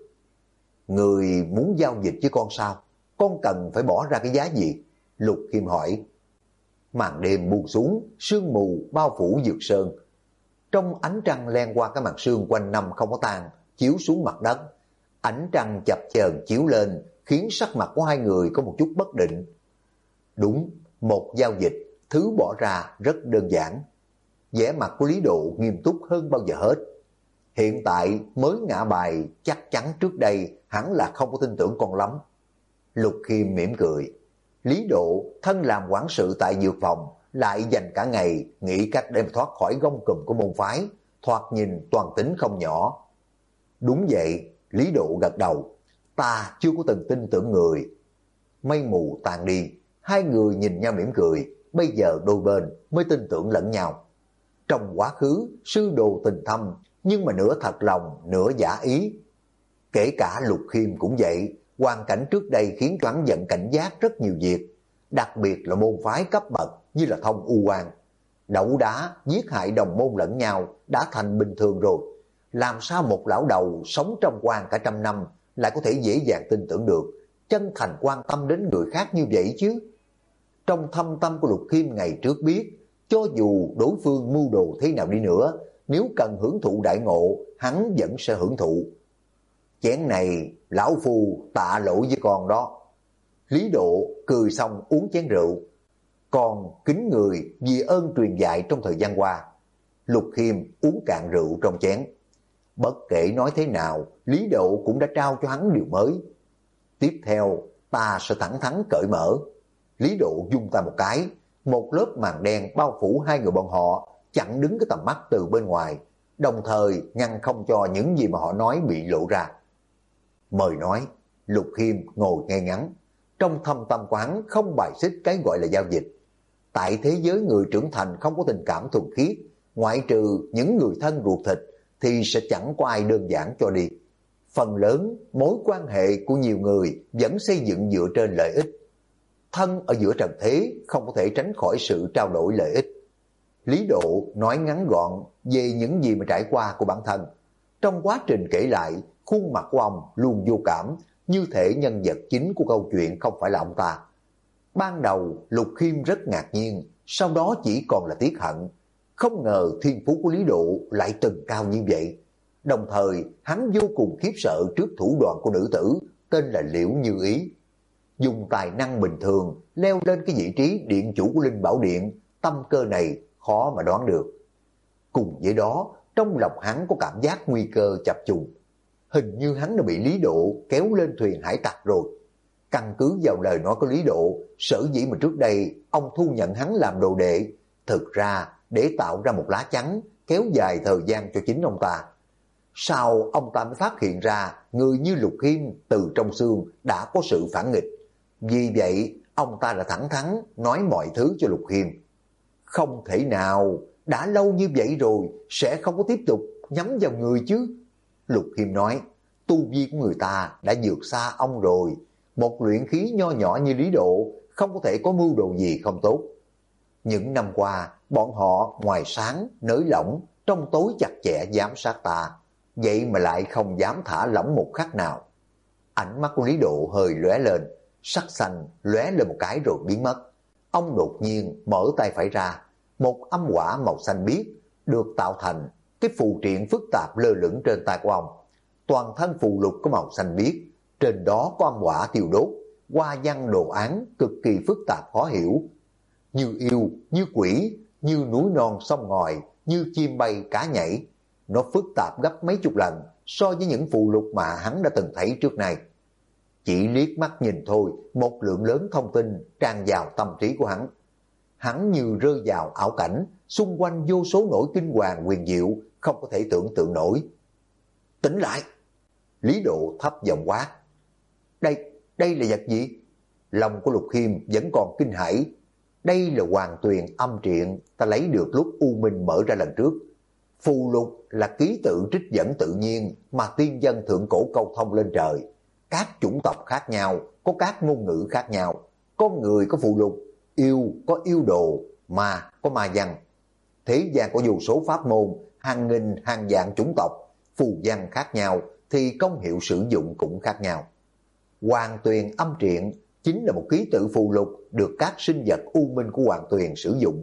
Người muốn giao dịch với con sao? Con cần phải bỏ ra cái giá gì? Lục Khiêm hỏi. Màn đêm buông xuống, sương mù bao phủ Dược Sơn. Trong ánh trăng len qua cái màn sương quanh năm không có tan, chiếu xuống mặt đất. Ánh trăng chập chờn chiếu lên, khiến sắc mặt của hai người có một chút bất định. Đúng, một giao dịch, thứ bỏ ra rất đơn giản. vẻ mặt của Lý Độ nghiêm túc hơn bao giờ hết. Hiện tại mới ngã bài, chắc chắn trước đây hắn là không có tin tưởng con lắm. Lục Khiêm mỉm cười. Lý Độ thân làm quản sự tại dược phòng, lại dành cả ngày nghĩ cách để thoát khỏi gông cùm của môn phái, thoạt nhìn toàn tính không nhỏ. Đúng vậy, Lý Độ gật đầu. Ta chưa có từng tin tưởng người. Mây mù tàn đi, hai người nhìn nhau mỉm cười, bây giờ đôi bên mới tin tưởng lẫn nhau. Trong quá khứ, sư đồ tình thâm, nhưng mà nửa thật lòng, nửa giả ý. Kể cả Lục Khiêm cũng vậy, hoàn cảnh trước đây khiến cho hắn giận cảnh giác rất nhiều việc, đặc biệt là môn phái cấp bậc như là Thông U Quan. Đấu đá, giết hại đồng môn lẫn nhau đã thành bình thường rồi. Làm sao một lão đầu sống trong quan cả trăm năm lại có thể dễ dàng tin tưởng được, chân thành quan tâm đến người khác như vậy chứ? Trong thâm tâm của Lục Khiêm ngày trước biết, cho dù đối phương mưu đồ thế nào đi nữa, nếu cần hưởng thụ đại ngộ, hắn vẫn sẽ hưởng thụ. Chén này, lão phu tạ lỗi với con đó. Lý Độ cười xong uống chén rượu. Con kính người vì ơn truyền dạy trong thời gian qua. Lục Khiêm uống cạn rượu trong chén. Bất kể nói thế nào, Lý Độ cũng đã trao cho hắn điều mới. Tiếp theo, ta sẽ thẳng thắn cởi mở. Lý Độ dung ta một cái, một lớp màn đen bao phủ hai người bọn họ, chặn đứng cái tầm mắt từ bên ngoài, đồng thời ngăn không cho những gì mà họ nói bị lộ ra. Mời nói. Lục Khiêm ngồi ngay ngắn. Trong thâm tâm quán không bài xích cái gọi là giao dịch. Tại thế giới người trưởng thành không có tình cảm thuần khiết, ngoại trừ những người thân ruột thịt, thì sẽ chẳng có ai đơn giản cho đi. Phần lớn mối quan hệ của nhiều người vẫn xây dựng dựa trên lợi ích. Thân ở giữa trần thế không có thể tránh khỏi sự trao đổi lợi ích. Lý Độ nói ngắn gọn về những gì mà trải qua của bản thân. Trong quá trình kể lại, khuôn mặt của ông luôn vô cảm, như thể nhân vật chính của câu chuyện không phải là ông ta. Ban đầu Lục Khiêm rất ngạc nhiên, sau đó chỉ còn là tiếc hận. Không ngờ thiên phú của Lý Độ lại từng cao như vậy. Đồng thời hắn vô cùng khiếp sợ trước thủ đoạn của nữ tử tên là Liễu Như Ý. Dùng tài năng bình thường leo lên cái vị trí điện chủ của Linh Bảo Điện, tâm cơ này khó mà đoán được. Cùng với đó, trong lòng hắn có cảm giác nguy cơ chập trùng. Hình như hắn đã bị Lý Độ kéo lên thuyền hải tặc rồi. Căn cứ vào lời nói của Lý Độ, sở dĩ mà trước đây ông thu nhận hắn làm đồ đệ, thực ra để tạo ra một lá chắn, kéo dài thời gian cho chính ông ta. Sau ông ta mới phát hiện ra người như Lục Khiêm từ trong xương đã có sự phản nghịch. Vì vậy ông ta đã thẳng thắn nói mọi thứ cho Lục Khiêm. Không thể nào, đã lâu như vậy rồi sẽ không có tiếp tục nhắm vào người chứ. Lục Khiêm nói, tu vi của người ta đã vượt xa ông rồi. Một luyện khí nho nhỏ như Lý Độ không có thể có mưu đồ gì không tốt. Những năm qua, bọn họ ngoài sáng, nới lỏng, trong tối chặt chẽ giám sát ta. Vậy mà lại không dám thả lỏng một khắc nào. Ánh mắt của Lý Độ hơi lóe lên, sắc xanh lóe lên một cái rồi biến mất. Ông đột nhiên mở tay phải ra, một âm hỏa màu xanh biếc được tạo thành cái phù triện phức tạp lơ lửng trên tay của ông. Toàn thân phù lục có màu xanh biếc, trên đó có âm hỏa tiêu đốt, hoa văn đồ án cực kỳ phức tạp khó hiểu. Như yêu, như quỷ, như núi non sông ngòi, như chim bay cá nhảy. Nó phức tạp gấp mấy chục lần so với những phù lục mà hắn đã từng thấy trước này. Chỉ liếc mắt nhìn thôi, một lượng lớn thông tin tràn vào tâm trí của hắn. Hắn như rơi vào ảo cảnh, xung quanh vô số nỗi kinh hoàng huyền diệu, không có thể tưởng tượng nổi. Tỉnh lại! Lý Độ thấp giọng quát. Đây là vật gì? Lòng của Lục Khiêm vẫn còn kinh hãi. Đây là hoàng tuyền âm triện ta lấy được lúc U Minh mở ra lần trước. Phù lục là ký tự trích dẫn tự nhiên mà tiên dân thượng cổ câu thông lên trời. Các chủng tộc khác nhau, có các ngôn ngữ khác nhau. Con người có phù lục, yêu có yêu đồ, ma có ma văn. Thế gian có vô số pháp môn, hàng nghìn hàng vạn chủng tộc, phù văn khác nhau thì công hiệu sử dụng cũng khác nhau. Hoàng tuyền âm triện chính là một ký tự phù lục được các sinh vật u minh của Hoàng tuyền sử dụng.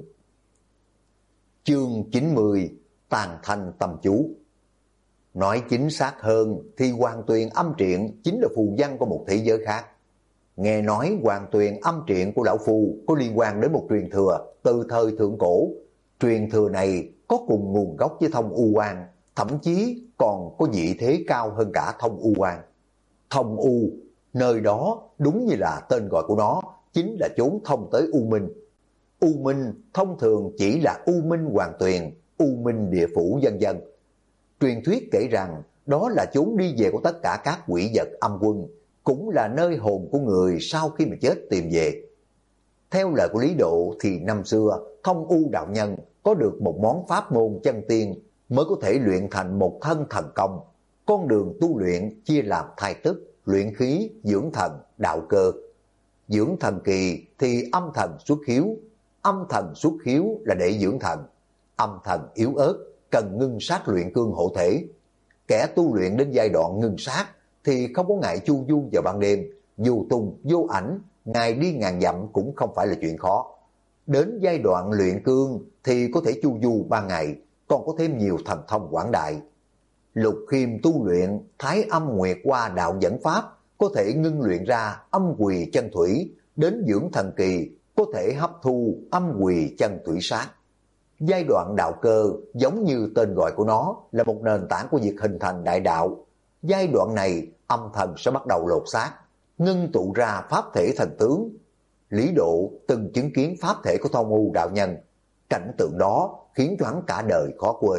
Chương 90 Tàn thanh tâm chú. Nói chính xác hơn thì Hoàng tuyền âm triện chính là phù văn của một thế giới khác. Nghe nói Hoàng tuyền âm triện của lão phu có liên quan đến một truyền thừa từ thời thượng cổ. Truyền thừa này có cùng nguồn gốc với Thông U Quan, thậm chí còn có vị thế cao hơn cả Thông U Quan. Thông U, nơi đó đúng như là tên gọi của nó, chính là chốn thông tới U Minh. U Minh thông thường chỉ là U Minh Hoàng Tuyền, U Minh Địa Phủ vân vân. Truyền thuyết kể rằng đó là chốn đi về của tất cả các quỷ vật âm quân, cũng là nơi hồn của người sau khi mà chết tìm về. Theo lời của Lý Độ thì năm xưa Thông U đạo nhân có được một món pháp môn chân tiên mới có thể luyện thành một thân thần công. Con đường tu luyện chia làm thai tức, luyện khí, dưỡng thần, đạo cơ. Dưỡng thần kỳ thì âm thần xuất hiếu, âm thần xuất hiếu là để dưỡng thần. Âm thần yếu ớt, cần ngưng sát luyện cương hộ thể. Kẻ tu luyện đến giai đoạn ngưng sát thì không có ngại chu du vào ban đêm, vô tung, vô ảnh, ngày đi ngàn dặm cũng không phải là chuyện khó. Đến giai đoạn luyện cương thì có thể chu du ban ngày, còn có thêm nhiều thần thông quảng đại. Lục Khiêm tu luyện Thái Âm Nguyệt Hoa đạo dẫn pháp, có thể ngưng luyện ra âm quỳ chân thủy, đến dưỡng thần kỳ có thể hấp thu âm quỳ chân thủy sát. Giai đoạn đạo cơ giống như tên gọi của nó là một nền tảng của việc hình thành đại đạo. Giai đoạn này âm thần sẽ bắt đầu lột xác, ngưng tụ ra pháp thể thần tướng. Lý Độ từng chứng kiến pháp thể của Thông U đạo nhân, cảnh tượng đó khiến cho hắn cả đời khó quên.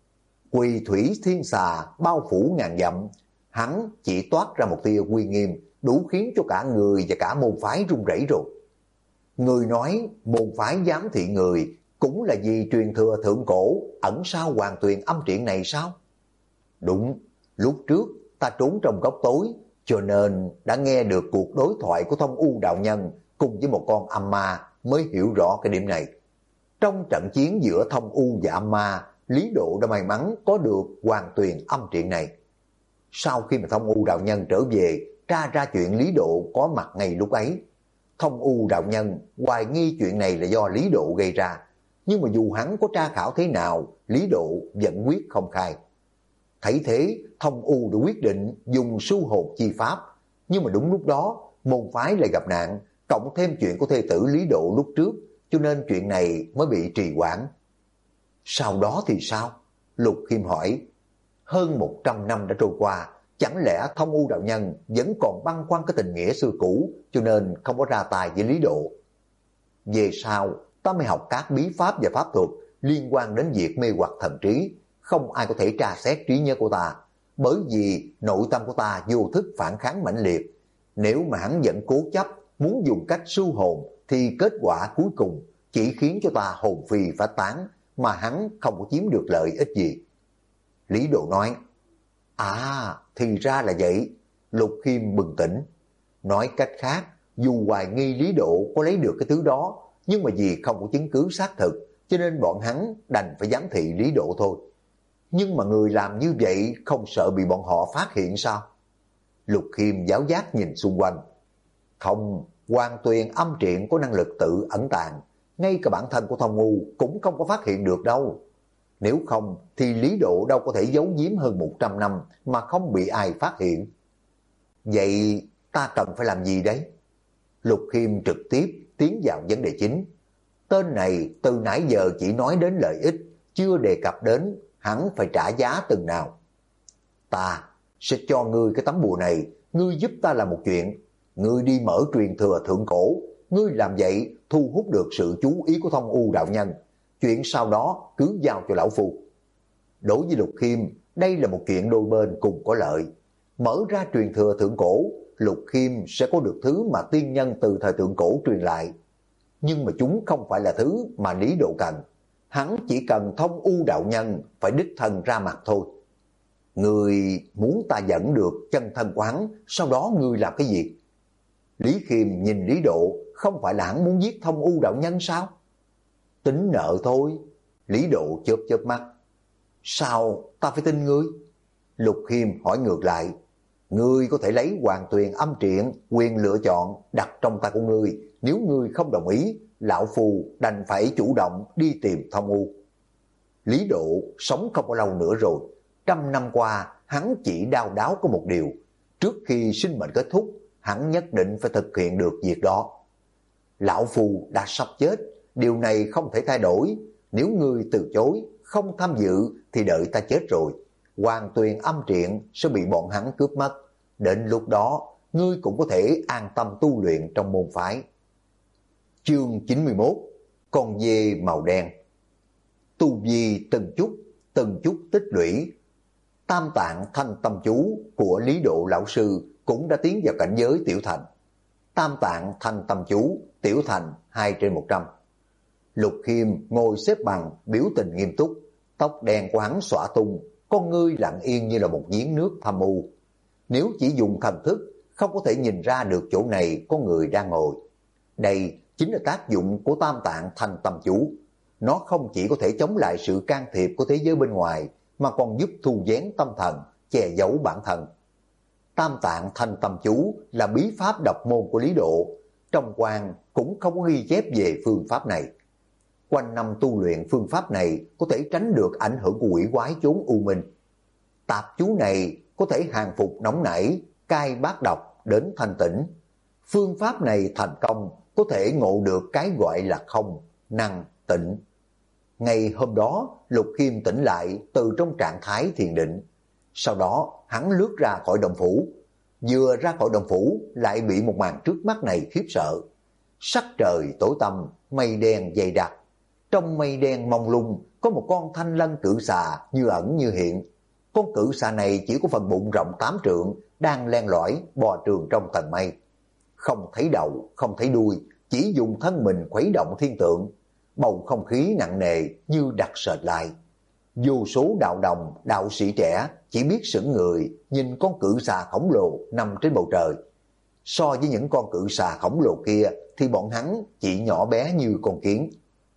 Quỳ thủy thiên xà bao phủ ngàn dặm, hắn chỉ toát ra một tia uy nghiêm đủ khiến cho cả người và cả môn phái run rẩy rồi. Người nói môn phái giám thị người cũng là vì truyền thừa thượng cổ ẩn sau Hoàng Tuyền âm triện này sao? Đúng, lúc trước ta trốn trong góc tối cho nên đã nghe được cuộc đối thoại của Thông U đạo nhân cùng với một con âm ma mới hiểu rõ cái điểm này. Trong trận chiến giữa Thông U và âm ma, Lý Độ đã may mắn có được Hoàng Tuyền âm triện này. Sau khi mà Thông U đạo nhân trở về, tra ra chuyện Lý Độ có mặt ngay lúc ấy. Thông U đạo nhân hoài nghi chuyện này là do Lý Độ gây ra, nhưng mà dù hắn có tra khảo thế nào, Lý Độ vẫn quyết không khai. Thấy thế, Thông U đã quyết định dùng su hồn chi pháp, nhưng mà đúng lúc đó, môn phái lại gặp nạn, cộng thêm chuyện của thê tử Lý Độ lúc trước, cho nên chuyện này mới bị trì hoãn. Sau đó thì sao? Lục Khiêm hỏi. Hơn 100 năm đã trôi qua, chẳng lẽ Thông U đạo nhân vẫn còn băn khoăn cái tình nghĩa xưa cũ, cho nên không có ra tay với Lý Độ. Về sau, ta mới học các bí pháp và pháp thuật liên quan đến việc mê hoặc thần trí, không ai có thể tra xét trí nhớ của ta, bởi vì nội tâm của ta vô thức phản kháng mãnh liệt. Nếu mà hắn vẫn cố chấp muốn dùng cách su hồn thì kết quả cuối cùng chỉ khiến cho ta hồn phi phách tán, mà hắn không có chiếm được lợi ích gì. Lý Độ nói, à thì ra là vậy. Lục Khiêm bừng tỉnh. Nói cách khác, dù hoài nghi Lý Độ có lấy được cái thứ đó, nhưng mà vì không có chứng cứ xác thực, cho nên bọn hắn đành phải giám thị Lý Độ thôi. Nhưng mà người làm như vậy không sợ bị bọn họ phát hiện sao? Lục Khiêm giáo giác nhìn xung quanh. Không, Hoàng Tuyền âm triện có năng lực tự ẩn tàng, ngay cả bản thân của Thông U cũng không có phát hiện được đâu. Nếu không thì Lý Độ đâu có thể giấu giếm hơn 100 năm mà không bị ai phát hiện. Vậy ta cần phải làm gì đấy? Lục Khiêm trực tiếp tiến vào vấn đề chính. Tên này từ nãy giờ chỉ nói đến lợi ích, chưa đề cập đến hắn phải trả giá từng nào. Ta sẽ cho ngươi cái tấm bùa này, ngươi giúp ta làm một chuyện. Ngươi đi mở truyền thừa thượng cổ, ngươi làm vậy thu hút được sự chú ý của Thông U đạo nhân. Chuyện sau đó cứ giao cho lão phu. Đối với Lục Khiêm, đây là một chuyện đôi bên cùng có lợi. Mở ra truyền thừa thượng cổ, Lục Khiêm sẽ có được thứ mà tiên nhân từ thời thượng cổ truyền lại. Nhưng mà chúng không phải là thứ mà Lý Độ cần. Hắn chỉ cần Thông U đạo nhân phải đích thân ra mặt thôi. Người muốn ta dẫn được chân thân của hắn, sau đó ngươi làm cái gì? Lý Khiêm nhìn Lý Độ, không phải là hắn muốn giết Thông U đạo nhân sao? Tính nợ thôi. Lý Độ chớp chớp mắt. Sao ta phải tin ngươi? Lục Khiêm hỏi ngược lại. Ngươi có thể lấy Hoàng Tuyền âm triện, quyền lựa chọn đặt trong tay của ngươi. Nếu ngươi không đồng ý, lão phù đành phải chủ động đi tìm Thông U. Lý Độ sống không có lâu nữa rồi. 100 năm qua, hắn chỉ đau đáu có một điều. Trước khi sinh mệnh kết thúc, hắn nhất định phải thực hiện được việc đó. Lão phù đã sắp chết, điều này không thể thay đổi. Nếu ngươi từ chối, không tham dự thì đợi ta chết rồi. Hoàng tuyền âm triện sẽ bị bọn hắn cướp mất. Đến lúc đó, ngươi cũng có thể an tâm tu luyện trong môn phái. Chương 91. Con dê màu đen. Tu vi từng chút tích lũy. Tam tạng thanh tâm chú của Lý Độ lão sư cũng đã tiến vào cảnh giới tiểu thành. Tam tạng thanh tâm chú, tiểu thành 2/100. Lục Khiêm ngồi xếp bằng, biểu tình nghiêm túc, tóc đen của hắn xõa tung, con ngươi lặng yên như là một giếng nước thâm u. Nếu chỉ dùng thần thức, không có thể nhìn ra được chỗ này có người đang ngồi. Đây chính là tác dụng của tam tạng thanh tâm chú. Nó không chỉ có thể chống lại sự can thiệp của thế giới bên ngoài, mà còn giúp thu vén tâm thần, che giấu bản thân. Tam tạng thanh tâm chú là bí pháp độc môn của Lý Độ. Trong quan cũng không có ghi chép về phương pháp này. Quanh năm tu luyện phương pháp này có thể tránh được ảnh hưởng của quỷ quái chốn u minh. Tạp chú này có thể hàng phục nóng nảy, cai bát độc đến thanh tĩnh. Phương pháp này thành công có thể ngộ được cái gọi là không, năng, tịnh. Ngày hôm đó, Lục Khiêm tỉnh lại từ trong trạng thái thiền định. Sau đó, hắn lướt ra khỏi động phủ. Vừa ra khỏi động phủ, lại bị một màn trước mắt này khiếp sợ. Sắc trời tối tăm, mây đen dày đặc. Trong mây đen mông lung, có một con thanh lân cự xà như ẩn như hiện. Con cự xà này chỉ có phần bụng rộng 8 trượng, đang len lỏi bò trường trong tầng mây. Không thấy đầu, không thấy đuôi, chỉ dùng thân mình khuấy động thiên tượng. Bầu không khí nặng nề như đặt sệt lại. Vô số đạo đồng, đạo sĩ trẻ chỉ biết sững người nhìn con cự xà khổng lồ nằm trên bầu trời. So với những con cự xà khổng lồ kia thì bọn hắn chỉ nhỏ bé như con kiến.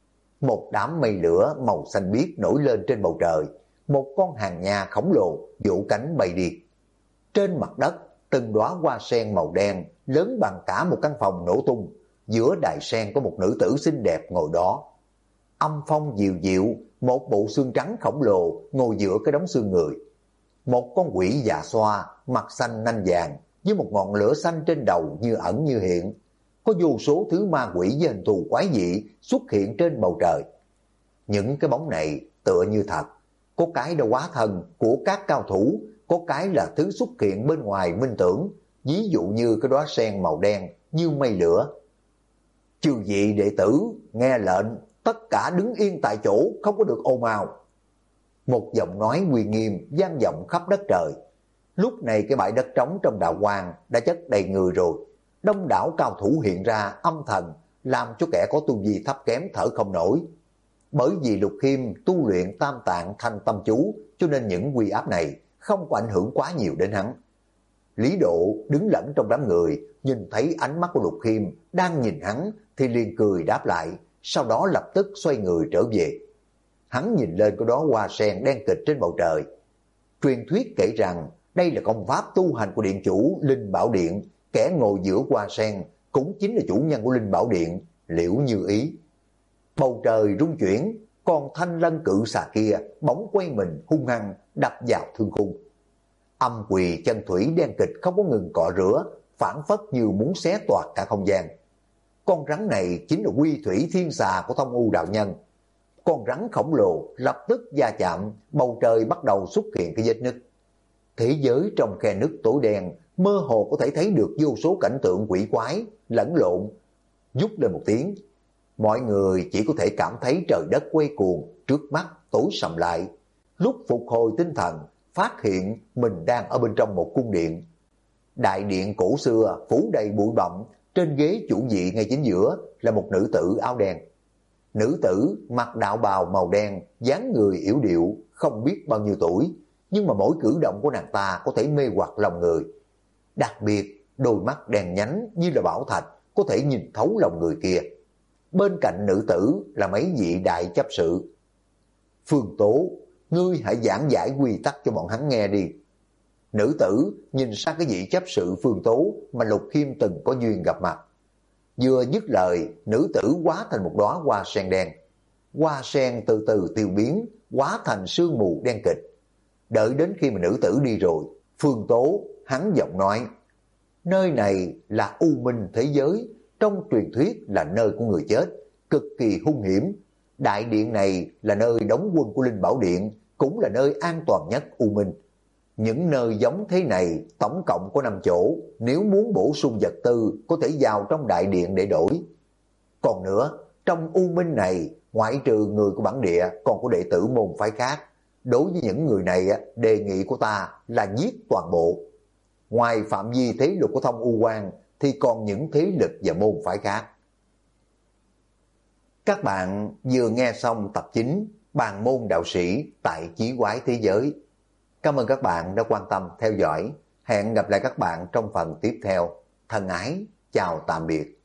Một đám mây lửa màu xanh biếc nổi lên trên bầu trời. Một con hàng nha khổng lồ vỗ cánh bay đi. Trên mặt đất, từng đóa hoa sen màu đen lớn bằng cả một căn phòng nổ tung. Giữa đài sen có một nữ tử xinh đẹp ngồi đó. Âm phong dịu dịu, một bộ xương trắng khổng lồ ngồi giữa cái đống xương người. Một con quỷ già xoa, mặt xanh nanh vàng, với một ngọn lửa xanh trên đầu như ẩn như hiện. Có vô số thứ ma quỷ với hình thù quái dị xuất hiện trên bầu trời. Những cái bóng này tựa như thật. Có cái đã hóa thân của các cao thủ, có cái là thứ xuất hiện bên ngoài minh tưởng. Ví dụ như cái đóa sen màu đen như mây lửa. Chư vị đệ tử nghe lệnh, tất cả đứng yên tại chỗ, không có được ồn ào. Một giọng nói uy nghiêm vang vọng khắp đất trời. Lúc này cái bãi đất trống trong đạo quang đã chất đầy người rồi. Đông đảo cao thủ hiện ra âm thần, làm cho kẻ có tu vi thấp kém thở không nổi. Bởi vì Lục Khiêm tu luyện tam tạng thanh tâm chú, cho nên những uy áp này không có ảnh hưởng quá nhiều đến hắn. Lý Độ đứng lẫn trong đám người, nhìn thấy ánh mắt của Lục Khiêm đang nhìn hắn thì liền cười đáp lại, sau đó lập tức xoay người trở về. Hắn nhìn lên cái đó hoa sen đen kịch trên bầu trời. Truyền thuyết kể rằng đây là công pháp tu hành của điện chủ Linh Bảo Điện, kẻ ngồi giữa hoa sen cũng chính là chủ nhân của Linh Bảo Điện, Liễu Như Ý. Bầu trời rung chuyển, con thanh lân cự xà kia bỗng quay mình hung hăng đập vào thương khung. Âm quỳ chân thủy đen kịch không có ngừng cọ rửa, phản phất như muốn xé toạc cả không gian. Con rắn này chính là Quy Thủy Thiên Xà của Thông U đạo nhân. Con rắn khổng lồ lập tức va chạm, bầu trời bắt đầu xuất hiện cái vết nứt. Thế giới trong khe nứt tối đen, mơ hồ có thể thấy được vô số cảnh tượng quỷ quái, lẫn lộn. Vút lên một tiếng, mọi người chỉ có thể cảm thấy trời đất quay cuồng, trước mắt tối sầm lại. Lúc phục hồi tinh thần, phát hiện mình đang ở bên trong một cung điện. Đại điện cổ xưa phủ đầy bụi bặm, trên ghế chủ vị ngay chính giữa là một nữ tử áo đen. Nữ tử mặc đạo bào màu đen, dáng người yểu điệu, không biết bao nhiêu tuổi, nhưng mà mỗi cử động của nàng ta có thể mê hoặc lòng người. Đặc biệt, đôi mắt đen nhánh như là bảo thạch, có thể nhìn thấu lòng người kia. Bên cạnh nữ tử là mấy vị đại chấp sự. Phương Tố, ngươi hãy giảng giải quy tắc cho bọn hắn nghe đi. Nữ tử nhìn sang cái vị chấp sự Phương Tố mà Lục Khiêm từng có duyên gặp mặt. Vừa dứt lời, nữ tử hóa thành một đóa hoa sen đen. Hoa sen từ từ tiêu biến, hóa thành sương mù đen kịch. Đợi đến khi mà nữ tử đi rồi, Phương Tố hắn giọng nói: nơi này là u minh thế giới, trong truyền thuyết là nơi của người chết, cực kỳ hung hiểm. Đại điện này là nơi đóng quân của Linh Bảo Điện, cũng là nơi an toàn nhất U Minh. Những nơi giống thế này tổng cộng có 5 chỗ, nếu muốn bổ sung vật tư có thể vào trong đại điện để đổi. Còn nữa, trong U Minh này, ngoại trừ người của bản địa còn có đệ tử môn phái khác. Đối với những người này, đề nghị của ta là giết toàn bộ. Ngoài phạm vi thế lực của Thông U Quan thì còn những thế lực và môn phái khác. Các bạn vừa nghe xong tập 9 Bàn môn đạo sĩ tại Chí Quái Thế Giới. Cảm ơn các bạn đã quan tâm theo dõi. Hẹn gặp lại các bạn trong phần tiếp theo. Thân ái, chào tạm biệt.